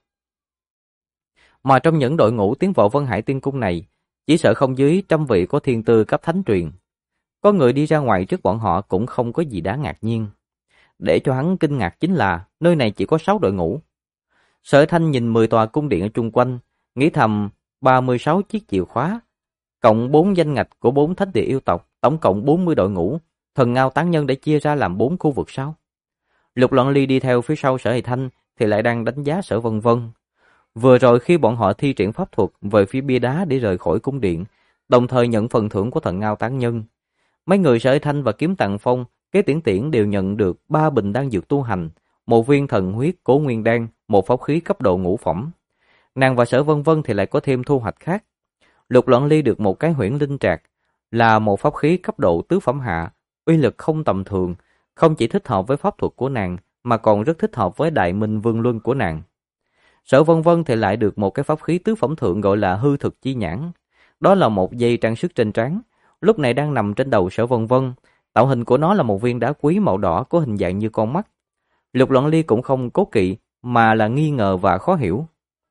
Mà trong những đội ngũ tiến vào Vân Hải Tiên Cung này, chỉ sợ không dưới 100 vị có thiên tư cấp thánh truyền. Có người đi ra ngoài trước bọn họ cũng không có gì đáng ngạc nhiên. Để cho hắn kinh ngạc chính là nơi này chỉ có 6 đội ngũ. Sở Thanh nhìn 10 tòa cung điện ở chung quanh, nghĩ thầm 36 chiếc chìa khóa, cộng 4 danh ngạch của 4 thánh địa yêu tộc, tổng cộng 40 đội ngũ, thần Ngao Tán Nhân để chia ra làm 4 khu vực sao? Lục Loạn Ly đi theo phía sau Sở Hy Thanh thì lại đang đánh giá Sở Vân Vân. Vừa rồi khi bọn họ thi triển pháp thuật về phía bia đá để rời khỏi cung điện, đồng thời nhận phần thưởng của thần Ngao Tán Nhân, mấy người Sở Hy Thanh và Kiếm Tàng Phong, Kế Tiễn Tiễn đều nhận được 3 bình đan dược tu hành, một viên thần huyết Cố Nguyên đan, một pháp khí cấp độ ngũ phẩm. Nàng và Sở Vân Vân thì lại có thêm thu hoạch khác. Lục Loạn Ly được một cái huyễn linh trạc, là một pháp khí cấp độ tứ phẩm hạ, uy lực không tầm thường, không chỉ thích hợp với pháp thuật của nàng mà còn rất thích hợp với Đại Minh Vương Luân của nàng. Sở Vân Vân thì lại được một cái pháp khí tứ phẩm thượng gọi là Hư Thực Chi Nhãn. Đó là một dây trang sức trên trán, lúc này đang nằm trên đầu Sở Vân Vân. Tạo hình của nó là một viên đá quý màu đỏ có hình dạng như con mắt. Lục Loạn Ly cũng không cố kỵ mà là nghi ngờ và khó hiểu.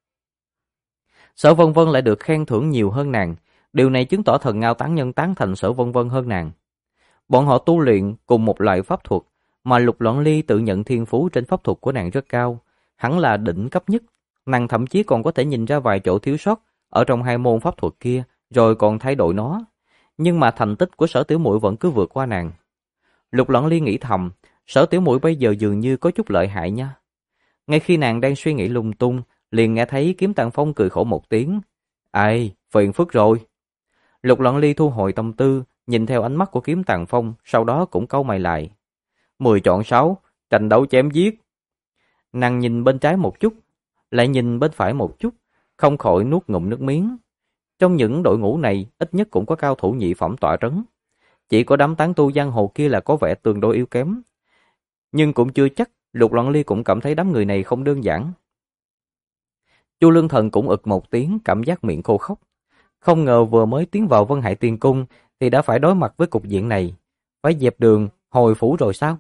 Sở Vân Vân lại được khen thưởng nhiều hơn nàng, điều này chứng tỏ thần Ngao Tán Nhân tán thành Sở Vân Vân hơn nàng. Bọn họ tu luyện cùng một loại pháp thuật, mà Lục Loạn Ly tự nhận thiên phú trên pháp thuật của nàng rất cao, hẳn là đỉnh cấp nhất. Nàng thậm chí còn có thể nhìn ra vài chỗ thiếu sót ở trong 2 môn pháp thuật kia, rồi còn thay đổi nó. Nhưng mà thành tích của Sở tiểu muội vẫn cứ vượt qua nàng. Lục Lận Ly nghĩ thầm, Sở tiểu muội bây giờ dường như có chút lợi hại nha. Ngay khi nàng đang suy nghĩ lung tung, liền nghe thấy Kiếm Tàng Phong cười khổ một tiếng. Ai, phiền phức rồi. Lục Lận Ly thu hồi tâm tư, nhìn theo ánh mắt của Kiếm Tàng Phong, sau đó cũng cau mày lại. 10 chọn 6, tranh đấu chém giết. Nàng nhìn bên trái một chút, lại nhìn bên phải một chút, không khỏi nuốt ngụm nước miếng. Trong những đội ngũ này, ít nhất cũng có cao thủ nhị phẩm tọa trấn. Chỉ có đám tán tu giang hồ kia là có vẻ tương đối yếu kém. Nhưng cũng chưa chắc, Lục Lận Ly cũng cảm thấy đám người này không đơn giản. Chu Lương Thần cũng ực một tiếng, cảm giác miệng khô khốc. Không ngờ vừa mới tiến vào Vân Hải Tiên Cung thì đã phải đối mặt với cục diện này. Phải dẹp đường, hồi phủ rồi sao?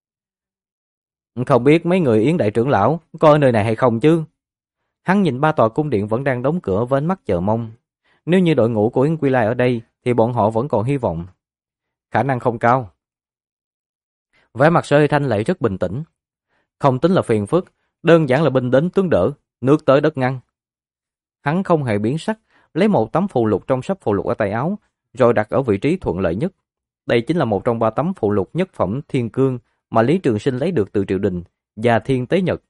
Không biết mấy người Yến đại trưởng lão có ở nơi này hay không chứ? Hắn nhìn 3 tòa cung điện vẫn đang đóng cửa với ánh mắt chờ mong. Nếu như đội ngũ của Yến Quy Lai ở đây thì bọn họ vẫn còn hy vọng. Khả năng không cao. Vẻ mặt Sở Hy Thanh lại rất bình tĩnh. Không tính là phiền phức, đơn giản là binh đến tướng đỡ, nước tới đất ngăn. Hắn không hề biến sắc, lấy một tấm phù lục trong sấp phù lục ở tay áo, rồi đặt ở vị trí thuận lợi nhất. Đây chính là một trong 3 tấm phù lục nhất phẩm thiên cương mà Lý Trường Sinh lấy được từ triều đình và Thiên Tế Nhật.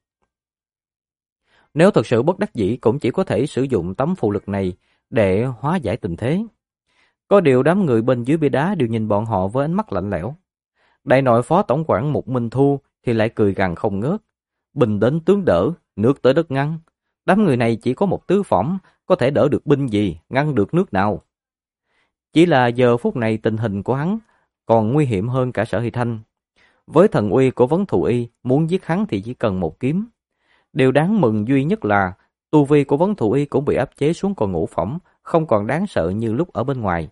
Nếu thực sự bất đắc dĩ cũng chỉ có thể sử dụng tấm phù lục này để hóa giải tình thế. Có điều đám người bên dưới bia đá đều nhìn bọn họ với ánh mắt lạnh lẽo. Đại nội phó tổng quản Mục Minh Thu thì lại cười gằn không ngớt. Binh đến tướng đỡ, nước tới đất ngăn. Đám người này chỉ có một tứ phẩm, có thể đỡ được binh gì, ngăn được nước nào. Chỉ là giờ phút này tình hình của hắn còn nguy hiểm hơn cả Sở Hy Thanh. Với thần uy của Vấn Thù Y, muốn giết hắn thì chỉ cần một kiếm. Điều đáng mừng duy nhất là tu vi của Vấn Thù Y cũng bị áp chế xuống còn ngũ phẩm, không còn đáng sợ như lúc ở bên ngoài.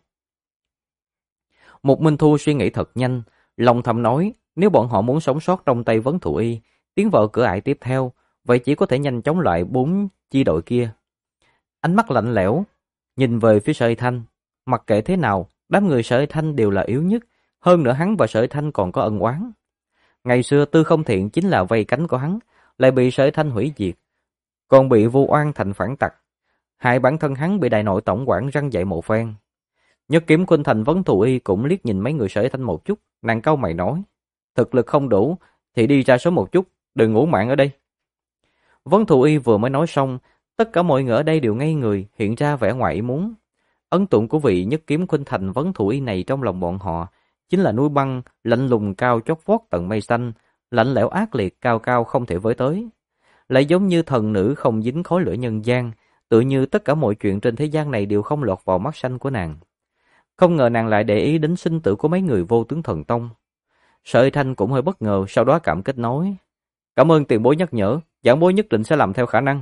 Mục Minh Thu suy nghĩ thật nhanh, lòng thầm nói, nếu bọn họ muốn sống sót trong tay Vấn Thù Y, tiến vào cửa ải tiếp theo, vậy chỉ có thể nhanh chóng loại 4 chi đội kia. Ánh mắt lạnh lẽo, nhìn về phía Sở Hy Thanh, mặc kệ thế nào, đám người Sở Hy Thanh đều là yếu nhất, hơn nữa hắn và Sở Hy Thanh còn có ân oán. Ngày xưa Tư Không Thiện chính là vây cánh của hắn, lại bị Sở Hy Thanh hủy diệt, còn bị vu oan thành phản tặc, hại bản thân hắn bị đại nội tổng quản răn dạy một phen. Nhất Kiếm Khuynh Thành Vấn Thù Y cũng liếc nhìn mấy người Sở Hy Thanh một chút, nàng cau mày nói, thực lực không đủ thì đi ra số một chút, đừng ngủ mạng ở đây. Vấn Thù Y vừa mới nói xong, tất cả mọi người ở đây đều ngây người, hiện ra vẻ ngoài ý muốn. Ấn tượng của vị Nhất Kiếm Khuynh Thành Vấn Thù Y này trong lòng bọn họ chính là núi băng lạnh lùng cao chót vót tận mây xanh, lạnh lẽo ác liệt cao cao không thể với tới, lại giống như thần nữ không dính khói lửa nhân gian, tựa như tất cả mọi chuyện trên thế gian này đều không lọt vào mắt xanh của nàng. Không ngờ nàng lại để ý đến sinh tử của mấy người Vô Tướng Thần Tông. Sở Hy Thanh cũng hơi bất ngờ, sau đó cảm kích nói, cảm ơn tiền bối nhắc nhở, giảng bối nhất định sẽ làm theo khả năng.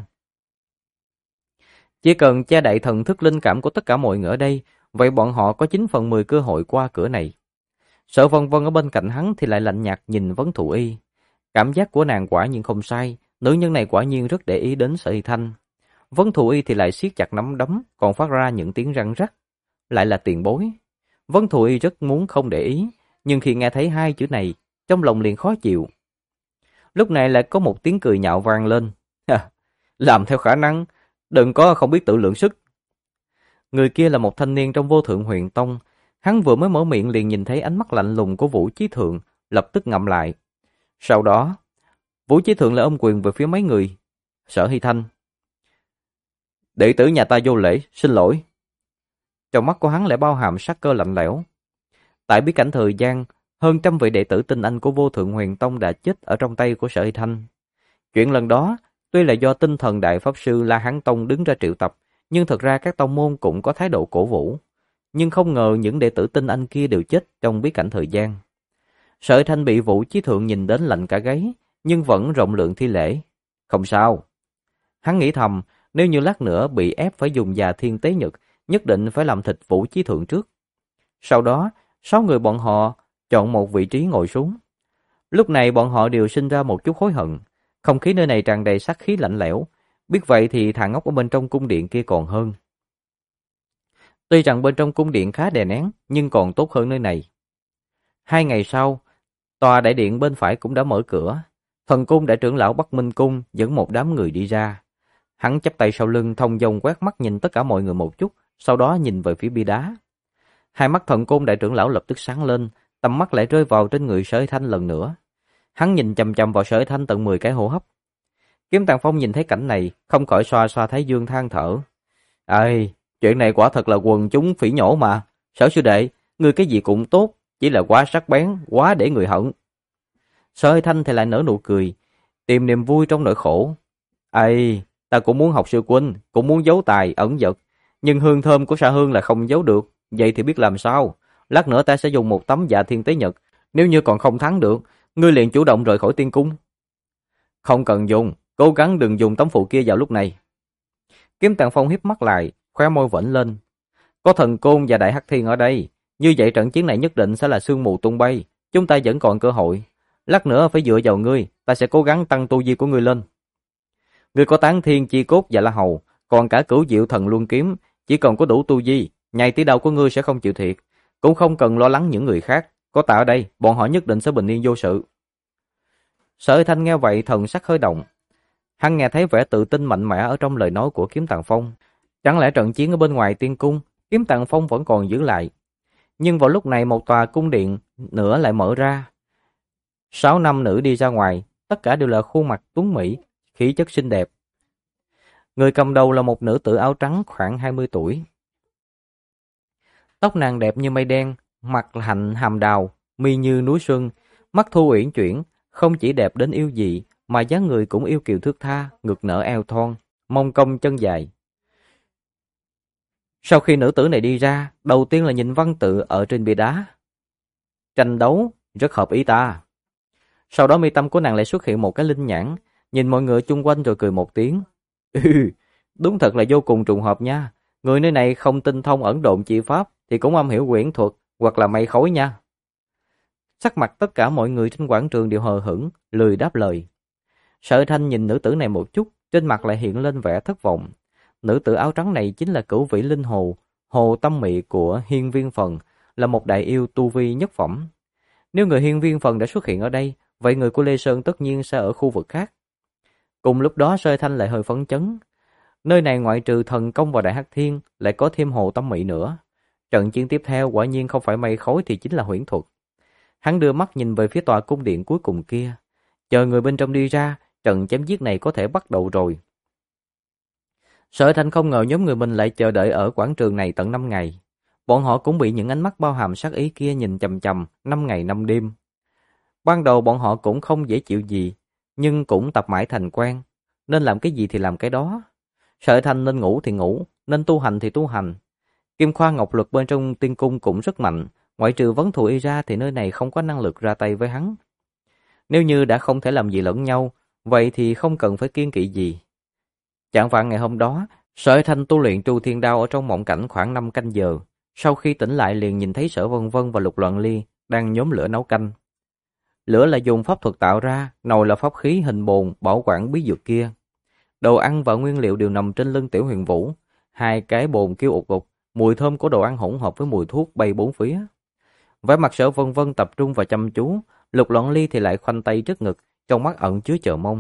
Chỉ cần che đậy thần thức linh cảm của tất cả mọi người ở đây, vậy bọn họ có 9 phần 10 cơ hội qua cửa này. Sở Vân Vân ở bên cạnh hắn thì lại lạnh nhạt nhìn Vấn Thù Y. Cảm giác của nàng quả nhiên không sai, nữ nhân này quả nhiên rất để ý đến Sở Hy Thanh. Vấn Thù Y thì lại siết chặt nắm đấm, còn phát ra những tiếng răng rắc. Lại là tiền bối. Vấn Thù Y rất muốn không để ý, nhưng khi nghe thấy 2 chữ này, trong lòng liền khó chịu. Lúc này lại có một tiếng cười nhạo vang lên. Làm theo khả năng, đừng có không biết tự lượng sức. Người kia là một thanh niên trong Vô Thượng Huyền Tông. Hắn vừa mới mở miệng liền nhìn thấy ánh mắt lạnh lùng của Vũ Chí Thượng, lập tức ngậm lại. Sau đó, Vũ Chí Thượng lại ôm quyền về phía mấy người. Sở Hy Thanh. Đệ tử nhà ta vô lễ, xin lỗi. Trong mắt của hắn lại bao hàm sắc cơ lạnh lẽo. Tại bí cảnh thời gian, hơn trăm vị đệ tử tinh anh của Vô Thượng Huyền Tông đã chết ở trong tay của Sở Hy Thanh. Chuyện lần đó, tuy là do tinh thần đại pháp sư La Hán Tông đứng ra triệu tập, nhưng thật ra các tông môn cũng có thái độ cổ vũ. Nhưng không ngờ những đệ tử tinh anh kia đều chết trong bí cảnh thời gian. Sở Hy Thanh bị Vũ Chí Thượng nhìn đến lạnh cả gáy, nhưng vẫn rộng lượng thi lễ. Không sao. Hắn nghĩ thầm, nếu như lát nữa bị ép phải dùng già Thiên Tế Nhật, nhất định phải làm thịt Vũ Chí Thượng trước. Sau đó, 6 người bọn họ chọn một vị trí ngồi xuống. Lúc này bọn họ đều sinh ra một chút hối hận. Không khí nơi này tràn đầy sát khí lạnh lẽo. Biết vậy thì thằng ngốc ở bên trong cung điện kia còn hơn. Tuy rằng bên trong cung điện khá đè nén, nhưng còn tốt hơn nơi này. 2 ngày sau, tòa đại điện bên phải cũng đã mở cửa. Thần cung đại trưởng lão Bắc Minh Cung dẫn một đám người đi ra. Hắn chắp tay sau lưng, thông dong quét mắt nhìn tất cả mọi người một chút, sau đó nhìn về phía bia đá. Hai mắt thần cung đại trưởng lão lập tức sáng lên, tầm mắt lại rơi vào trên người Sở Thanh lần nữa. Hắn nhìn chằm chằm vào Sở Thanh tận 10 cái hô hấp. Kiếm Tàng Phong nhìn thấy cảnh này, không khỏi xoa xoa thái dương than thở. Ây, chuyện này quả thật là quần chúng phỉ nhổ mà. Sở sư đệ, ngươi cái gì cũng tốt, chỉ là quá sắc bén, quá để người hận. Sở Thanh thì lại nở nụ cười, tìm niềm vui trong nỗi khổ. Ây, ta cũng muốn học sư huynh, cũng muốn giấu tài, ẩn dật, nhưng hương thơm của Sa Hương là không giấu được, vậy thì biết làm sao? Lát nữa ta sẽ dùng một tấm Dạ Thiên Tế Nhật, nếu như còn không thắng được, ngươi liền chủ động rời khỏi tiên cung. Không cần dùng, cố gắng đừng dùng tấm phù kia vào lúc này. Kiếm Tàng Phong híp mắt lại, khóe môi vểnh lên. Có Thần Côn và Đại Hắc Thiên ở đây, như vậy trận chiến này nhất định sẽ là sương mù tung bay, chúng ta vẫn còn cơ hội. Lát nữa phải dựa vào ngươi, ta sẽ cố gắng tăng tu vi của ngươi lên. Ngươi có Tán Thiên Chi Cốt và La Hầu, còn cả Cửu Diệu Thần Luân Kiếm, chỉ cần có đủ tu vi, nhai tí đầu của ngươi sẽ không chịu thiệt, cũng không cần lo lắng những người khác, có ta ở đây, bọn họ nhất định sẽ bình yên vô sự. Sở Thanh nghe vậy thần sắc hơi động. Hắn nghe thấy vẻ tự tin mạnh mẽ ở trong lời nói của Kiếm Tàng Phong. Chẳng lẽ trận chiến ở bên ngoài tiên cung, Kiếm Tàng Phong vẫn còn giữ lại? Nhưng vào lúc này một tòa cung điện nữa lại mở ra. 6 nam nữ đi ra ngoài, tất cả đều là khuôn mặt tuấn mỹ, khí chất xinh đẹp. Người cầm đầu là một nữ tử áo trắng khoảng 20 tuổi. Tóc nàng đẹp như mây đen, mặt hạnh hàm đào, mi như núi xuân, mắt thu uyển chuyển, không chỉ đẹp đến yêu dị, mà dáng người cũng yêu kiều thướt tha, ngực nở eo thon, mông cong chân dài. Sau khi nữ tử này đi ra, đầu tiên là nhìn văn tự ở trên bia đá. Tranh đấu, rất hợp ý ta. Sau đó mi tâm của nàng lại xuất hiện một cái linh nhãn, nhìn mọi người chung quanh rồi cười một tiếng. Đúng thật là vô cùng trùng hợp nha. Người nơi này không tinh thông ẩn độn chi pháp thì cũng am hiểu quyển thuật hoặc là mây khối nha. Sắc mặt tất cả mọi người trên quảng trường đều hờ hững, lười đáp lời. Sở Thanh nhìn nữ tử này một chút, trên mặt lại hiện lên vẻ thất vọng. Nữ tử áo trắng này chính là Cửu Vĩ Linh Hồ, Hồ Tâm Mị của Hiên Viên Phần, là một đại yêu tu vi nhất phẩm. Nếu người Hiên Viên Phần đã xuất hiện ở đây, vậy người của Lê Sơn tất nhiên sẽ ở khu vực khác. Cùng lúc đó Sở Thanh lại hơi phấn chấn. Nơi này ngoại trừ Thần Công và Đại Hắc Thiên, lại có thêm Hồ Tâm Mị nữa. Trận chiến tiếp theo quả nhiên không phải mây khối thì chính là huyễn thuật. Hắn đưa mắt nhìn về phía tòa cung điện cuối cùng kia. Chờ người bên trong đi ra, trận chém giết này có thể bắt đầu rồi. Sở Thanh không ngờ nhóm người mình lại chờ đợi ở quảng trường này tận 5 ngày. Bọn họ cũng bị những ánh mắt bao hàm sát ý kia nhìn chằm chằm 5 ngày 5 đêm. Ban đầu bọn họ cũng không dễ chịu gì, nhưng cũng tập mãi thành quen, nên làm cái gì thì làm cái đó. Sở Thanh nên ngủ thì ngủ, nên tu hành thì tu hành. Kim Khoa Ngọc Luật bên trong tiên cung cũng rất mạnh, ngoại trừ Vấn Thù Y ra thì nơi này không có năng lực ra tay với hắn. Nếu như đã không thể làm gì lẫn nhau, vậy thì không cần phải kiêng kỵ gì. Chạng vạng ngày hôm đó, Sở Thanh tu luyện Tru Thiên Đao ở trong mộng cảnh khoảng 5 canh giờ. Sau khi tỉnh lại liền nhìn thấy Sở Vân Vân và Lục Loạn Ly đang nhóm lửa nấu canh. Lửa là dùng pháp thuật tạo ra, nồi là pháp khí hình bồn bảo quản bí dược kia. Đồ ăn và nguyên liệu đều nằm trên lưng Tiểu Huyền Vũ. 2 cái bồn kêu ục ục, mùi thơm của đồ ăn hỗn hợp với mùi thuốc bay bốn phía. Vẻ mặt Sở Vân Vân tập trung và chăm chú, Lục Loạn Ly thì lại khoanh tay trước ngực, trong mắt ẩn chứa chờ mong.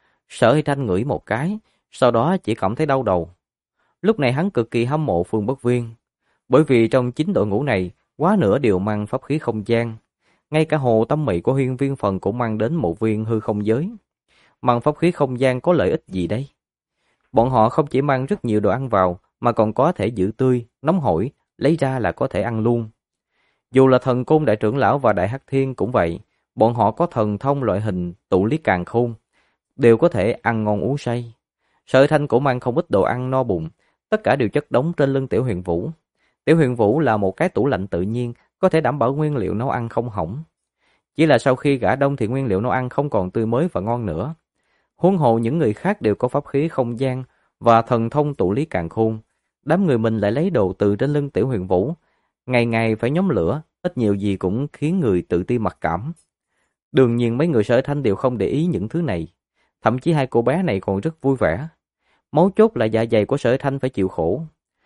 Sở Hy Thanh ngửi một cái, sau đó chỉ cảm thấy đau đầu. Lúc này hắn cực kỳ hâm mộ Phương Bất Viên, bởi vì trong 9 đội ngũ này, quá nửa đều mang pháp khí không gian. Ngay cả Hồ Tâm Mị của Hiên Viên Phần cũng mang đến một viên hư không giới. Mang pháp khí không gian có lợi ích gì đây? Bọn họ không chỉ mang rất nhiều đồ ăn vào, mà còn có thể giữ tươi, nóng hổi, lấy ra là có thể ăn luôn. Dù là Thần Côn Đại Trưởng Lão và Đại Hắc Thiên cũng vậy, bọn họ có thần thông loại hình tụ lý càn khôn, đều có thể ăn ngon uống say. Sở Thanh cũng mang không ít đồ ăn no bụng, tất cả đều chất đống trên lưng Tiểu Huyền Vũ. Tiểu Huyền Vũ là một cái tủ lạnh tự nhiên, có thể đảm bảo nguyên liệu nấu ăn không hỏng. Chỉ là sau khi gã đông thì nguyên liệu nấu ăn không còn tươi mới và ngon nữa. Huống hồ những người khác đều có pháp khí không gian và thần thông tụ lý càn khôn, đám người mình lại lấy đồ từ trên lưng Tiểu Huyền Vũ, ngày ngày phải nhóm lửa, ít nhiều gì cũng khiến người tự ti mặc cảm. Đương nhiên mấy người Sở Thanh đều không để ý những thứ này, thậm chí 2 cô bé này còn rất vui vẻ. Mấu chốt là dạ dày của Sở Thanh phải chịu khổ.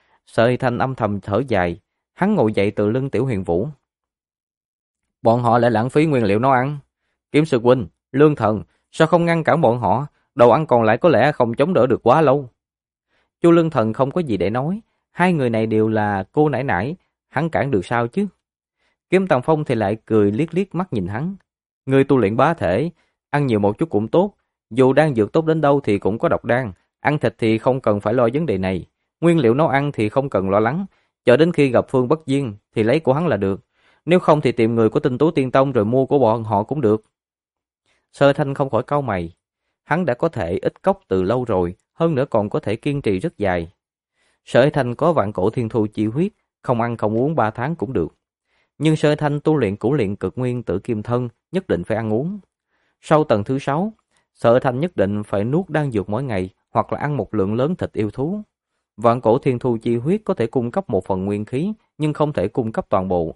Sở Thanh âm thầm thở dài, hắn ngồi dậy từ lưng Tiểu Huyền Vũ. Bọn họ lại lãng phí nguyên liệu nấu ăn. Kiếm sư huynh, Lương Thần, sao không ngăn cản bọn họ? Đồ ăn còn lại có lẽ không chống đỡ được quá lâu. Chu Lương Thần không có gì để nói, 2 người này đều là cô nải nải, hắn cản được sao chứ? Kiếm Tàng Phong thì lại cười liếc liếc mắt nhìn hắn. Ngươi tu luyện bá thể, ăn nhiều một chút cũng tốt. Dù đan dược tốt đến đâu thì cũng có độc đan. Ăn thịt thì không cần phải lo vấn đề này. Nguyên liệu nấu ăn thì không cần lo lắng. Chờ đến khi gặp Phương Bất Diên thì lấy của hắn là được. Nếu không thì tìm người của Tinh Tú Tiên Tông rồi mua của bọn họ cũng được. Sở Thanh không khỏi cau mày. Hắn đã có thể ít cốc từ lâu rồi, hơn nữa còn có thể kiên trì rất dài. Sở Thanh có vạn cổ thiên thu chi huyết, không ăn không uống 3 tháng cũng được. Nhưng Sở Thanh tu luyện cửu luyện cực nguyên tử kim thân, nhất định phải ăn uống. Sau tầng thứ 6, Sở Thanh nhất định phải nuốt đan dược mỗi ngày hoặc là ăn một lượng lớn thịt yêu thú. Vạn cổ thiên thu chi huyết có thể cung cấp một phần nguyên khí, nhưng không thể cung cấp toàn bộ.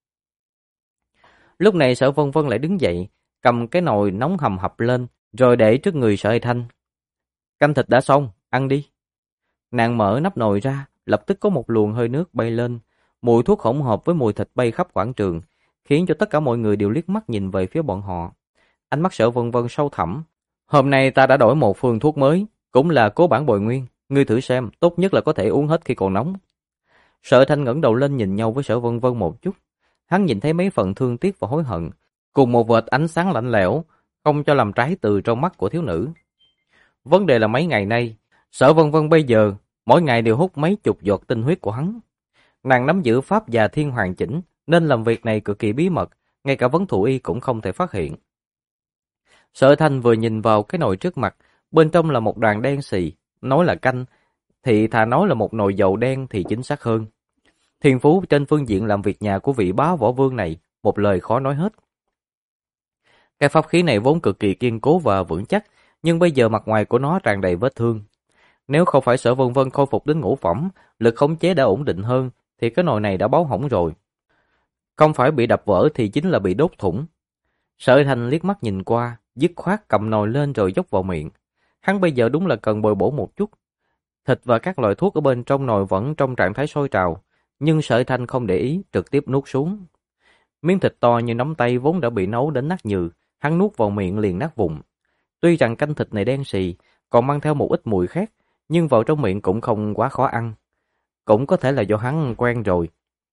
Lúc này Sở Vân Vân lại đứng dậy, cầm cái nồi nóng hầm hập lên, rồi để trước người Sở Thanh. Canh thịt đã xong, ăn đi. Nàng mở nắp nồi ra, lập tức có một luồng hơi nước bay lên, mùi thuốc hỗn hợp với mùi thịt bay khắp quảng trường, khiến cho tất cả mọi người đều liếc mắt nhìn về phía bọn họ. Ánh mắt Sở Vân Vân sâu thẳm. Hôm nay ta đã đổi một phương thuốc mới, cũng là cố bản bồi nguyên, ngươi thử xem, tốt nhất là có thể uống hết khi còn nóng. Sở Thanh ngẩng đầu lên nhìn nhau với Sở Vân Vân một chút, hắn nhìn thấy mấy phần thương tiếc và hối hận, cùng một vệt ánh sáng lạnh lẽo, không cho làm trái từ trong mắt của thiếu nữ. Vấn đề là mấy ngày nay, Sở Vân Vân bây giờ mỗi ngày đều hút mấy chục giọt tinh huyết của hắn. Nàng nắm giữ pháp và thiên hoàn chỉnh, nên làm việc này cực kỳ bí mật, ngay cả vấn thụ y cũng không thể phát hiện. Sở Thanh vừa nhìn vào cái nồi trước mặt, bên trong là một đoàn đen xì, nói là canh, thì thà nói là một nồi dầu đen thì chính xác hơn. Thiên phú trên phương diện làm việc nhà của vị bá võ vương này, một lời khó nói hết. Cái pháp khí này vốn cực kỳ kiên cố và vững chắc, nhưng bây giờ mặt ngoài của nó tràn đầy vết thương. Nếu không phải Sở Vân Vân khôi phục đến ngũ phẩm, lực khống chế đã ổn định hơn, thì cái nồi này đã báo hỏng rồi. Không phải bị đập vỡ thì chính là bị đốt thủng. Sở Thanh liếc mắt nhìn qua, dứt khoát cầm nồi lên rồi dốc vào miệng. Hắn bây giờ đúng là cần bồi bổ một chút. Thịt và các loại thuốc ở bên trong nồi vẫn trong trạng thái sôi trào, nhưng Sở Thanh không để ý, trực tiếp nuốt xuống. Miếng thịt to như nắm tay vốn đã bị nấu đến nát nhừ, hắn nuốt vào miệng liền nát vụn. Tuy rằng canh thịt này đen xì, còn mang theo một ít mùi khác, nhưng vào trong miệng cũng không quá khó ăn. Cũng có thể là do hắn quen rồi.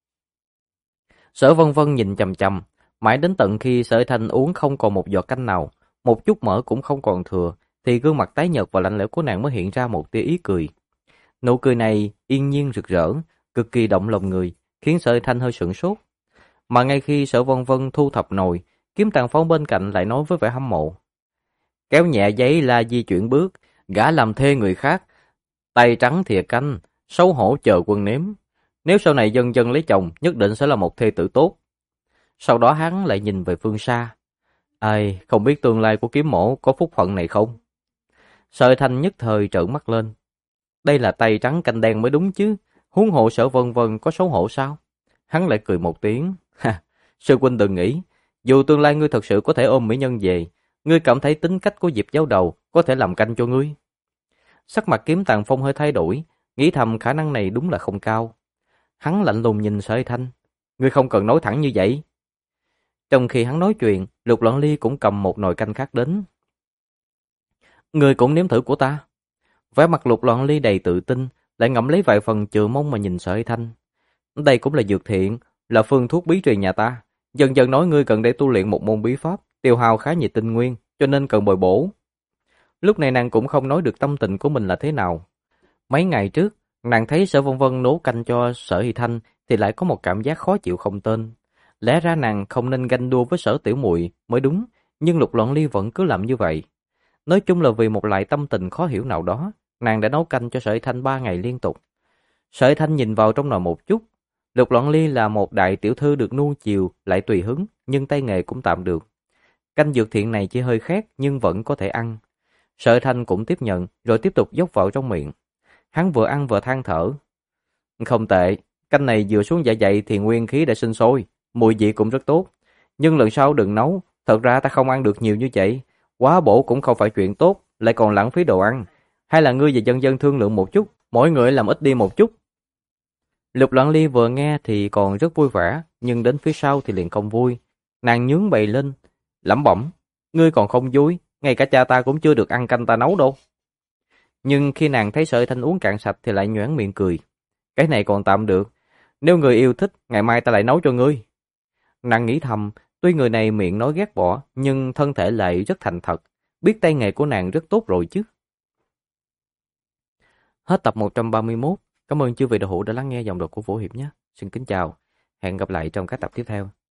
Sở Vân Vân nhìn chằm chằm, mãi đến tận khi Sở Thanh uống không còn một giọt canh nào, một chút mỡ cũng không còn thừa, thì gương mặt tái nhợt và lạnh lẽo của nàng mới hiện ra một tia ý cười. Nụ cười này yên nhiên rực rỡ, cực kỳ động lòng người, khiến Sở Thanh hơi sửng sốt. Mà ngay khi Sở Vân Vân thu thập nồi, Kiếm Tàng Phong bên cạnh lại nói với vẻ hâm mộ. Kéo nhẹ giấy la di chuyển bước, gã làm thê người khác, tay trắng thìa canh, xấu hổ chờ quân nếm. Nếu sau này dần dần lấy chồng, nhất định sẽ là một thê tử tốt. Sau đó hắn lại nhìn về phương xa. Ai, không biết tương lai của Kiếm Mỗ có phúc phận này không? Sở Thanh nhất thời trợn mắt lên. Đây là tay trắng canh đen mới đúng chứ, huống hộ Sở Vân Vân có xấu hổ sao? Hắn lại cười một tiếng. Ha, sư huynh đừng nghĩ, dù tương lai ngươi thật sự có thể ôm mỹ nhân về, ngươi cảm thấy tính cách của Diệp Giáo Đầu có thể làm canh cho ngươi. Sắc mặt Kiếm Tàng Phong hơi thay đổi, nghĩ thầm khả năng này đúng là không cao. Hắn lạnh lùng nhìn Sở Thanh. Ngươi không cần nói thẳng như vậy. Trong khi hắn nói chuyện, Lục Loan Ly cũng cầm một nồi canh khác đến. Ngươi cũng nếm thử của ta. Vẻ mặt Lục Loan Ly đầy tự tin, lại ngậm lấy vài phần chừa mong mà nhìn Sở Thanh. Đây cũng là dược thiện, là phương thuốc bí truyền nhà ta. Dần dần nói ngươi cần để tu luyện một môn bí pháp, tiêu hao khá nhiều tinh nguyên, cho nên cần bồi bổ. Lúc này nàng cũng không nói được tâm tình của mình là thế nào. Mấy ngày trước, nàng thấy Sở Vân Vân nấu canh cho Sở Hy Thanh thì lại có một cảm giác khó chịu không tên. Lẽ ra nàng không nên ganh đua với Sở Tiểu Muội mới đúng, nhưng Lục Loan Ly vẫn cứ làm như vậy. Nói chung là vì một loại tâm tình khó hiểu nào đó, nàng đã nấu canh cho Sở Hy Thanh 3 ngày liên tục. Sở Hy Thanh nhìn vào trong nồi một chút. Lục Loan Ly là một đại tiểu thư được nuông chiều, lại tùy hứng, nhưng tay nghề cũng tạm được. Canh dược thiện này chỉ hơi khét nhưng vẫn có thể ăn. Sở Thanh cũng tiếp nhận, rồi tiếp tục dốc vào trong miệng. Hắn vừa ăn vừa than thở. Không tệ, canh này vừa xuống dạ dày thì nguyên khí đã sinh sôi, mùi vị cũng rất tốt. Nhưng lần sau đừng nấu, thật ra ta không ăn được nhiều như vậy. Quá bổ cũng không phải chuyện tốt, lại còn lãng phí đồ ăn. Hay là ngươi và dân dân thương lượng một chút, mỗi người làm ít đi một chút. Lục Loan Ly vừa nghe thì còn rất vui vẻ, nhưng đến phía sau thì liền không vui. Nàng nhướng bày lên, lẩm bẩm, ngươi còn không vui, ngay cả cha ta cũng chưa được ăn canh ta nấu đâu. Nhưng khi nàng thấy Sở Thanh uống cạn sạch thì lại nhoẻn miệng cười. Cái này còn tạm được, nếu người yêu thích, ngày mai ta lại nấu cho ngươi. Nàng nghĩ thầm, tuy người này miệng nói ghét bỏ, nhưng thân thể lại rất thành thật, biết tay nghề của nàng rất tốt rồi chứ. Hết tập 131. Cảm ơn chư vị đạo hữu đã lắng nghe giọng đọc của Vũ Hiệp nhé. Xin kính chào. Hẹn gặp lại trong các tập tiếp theo.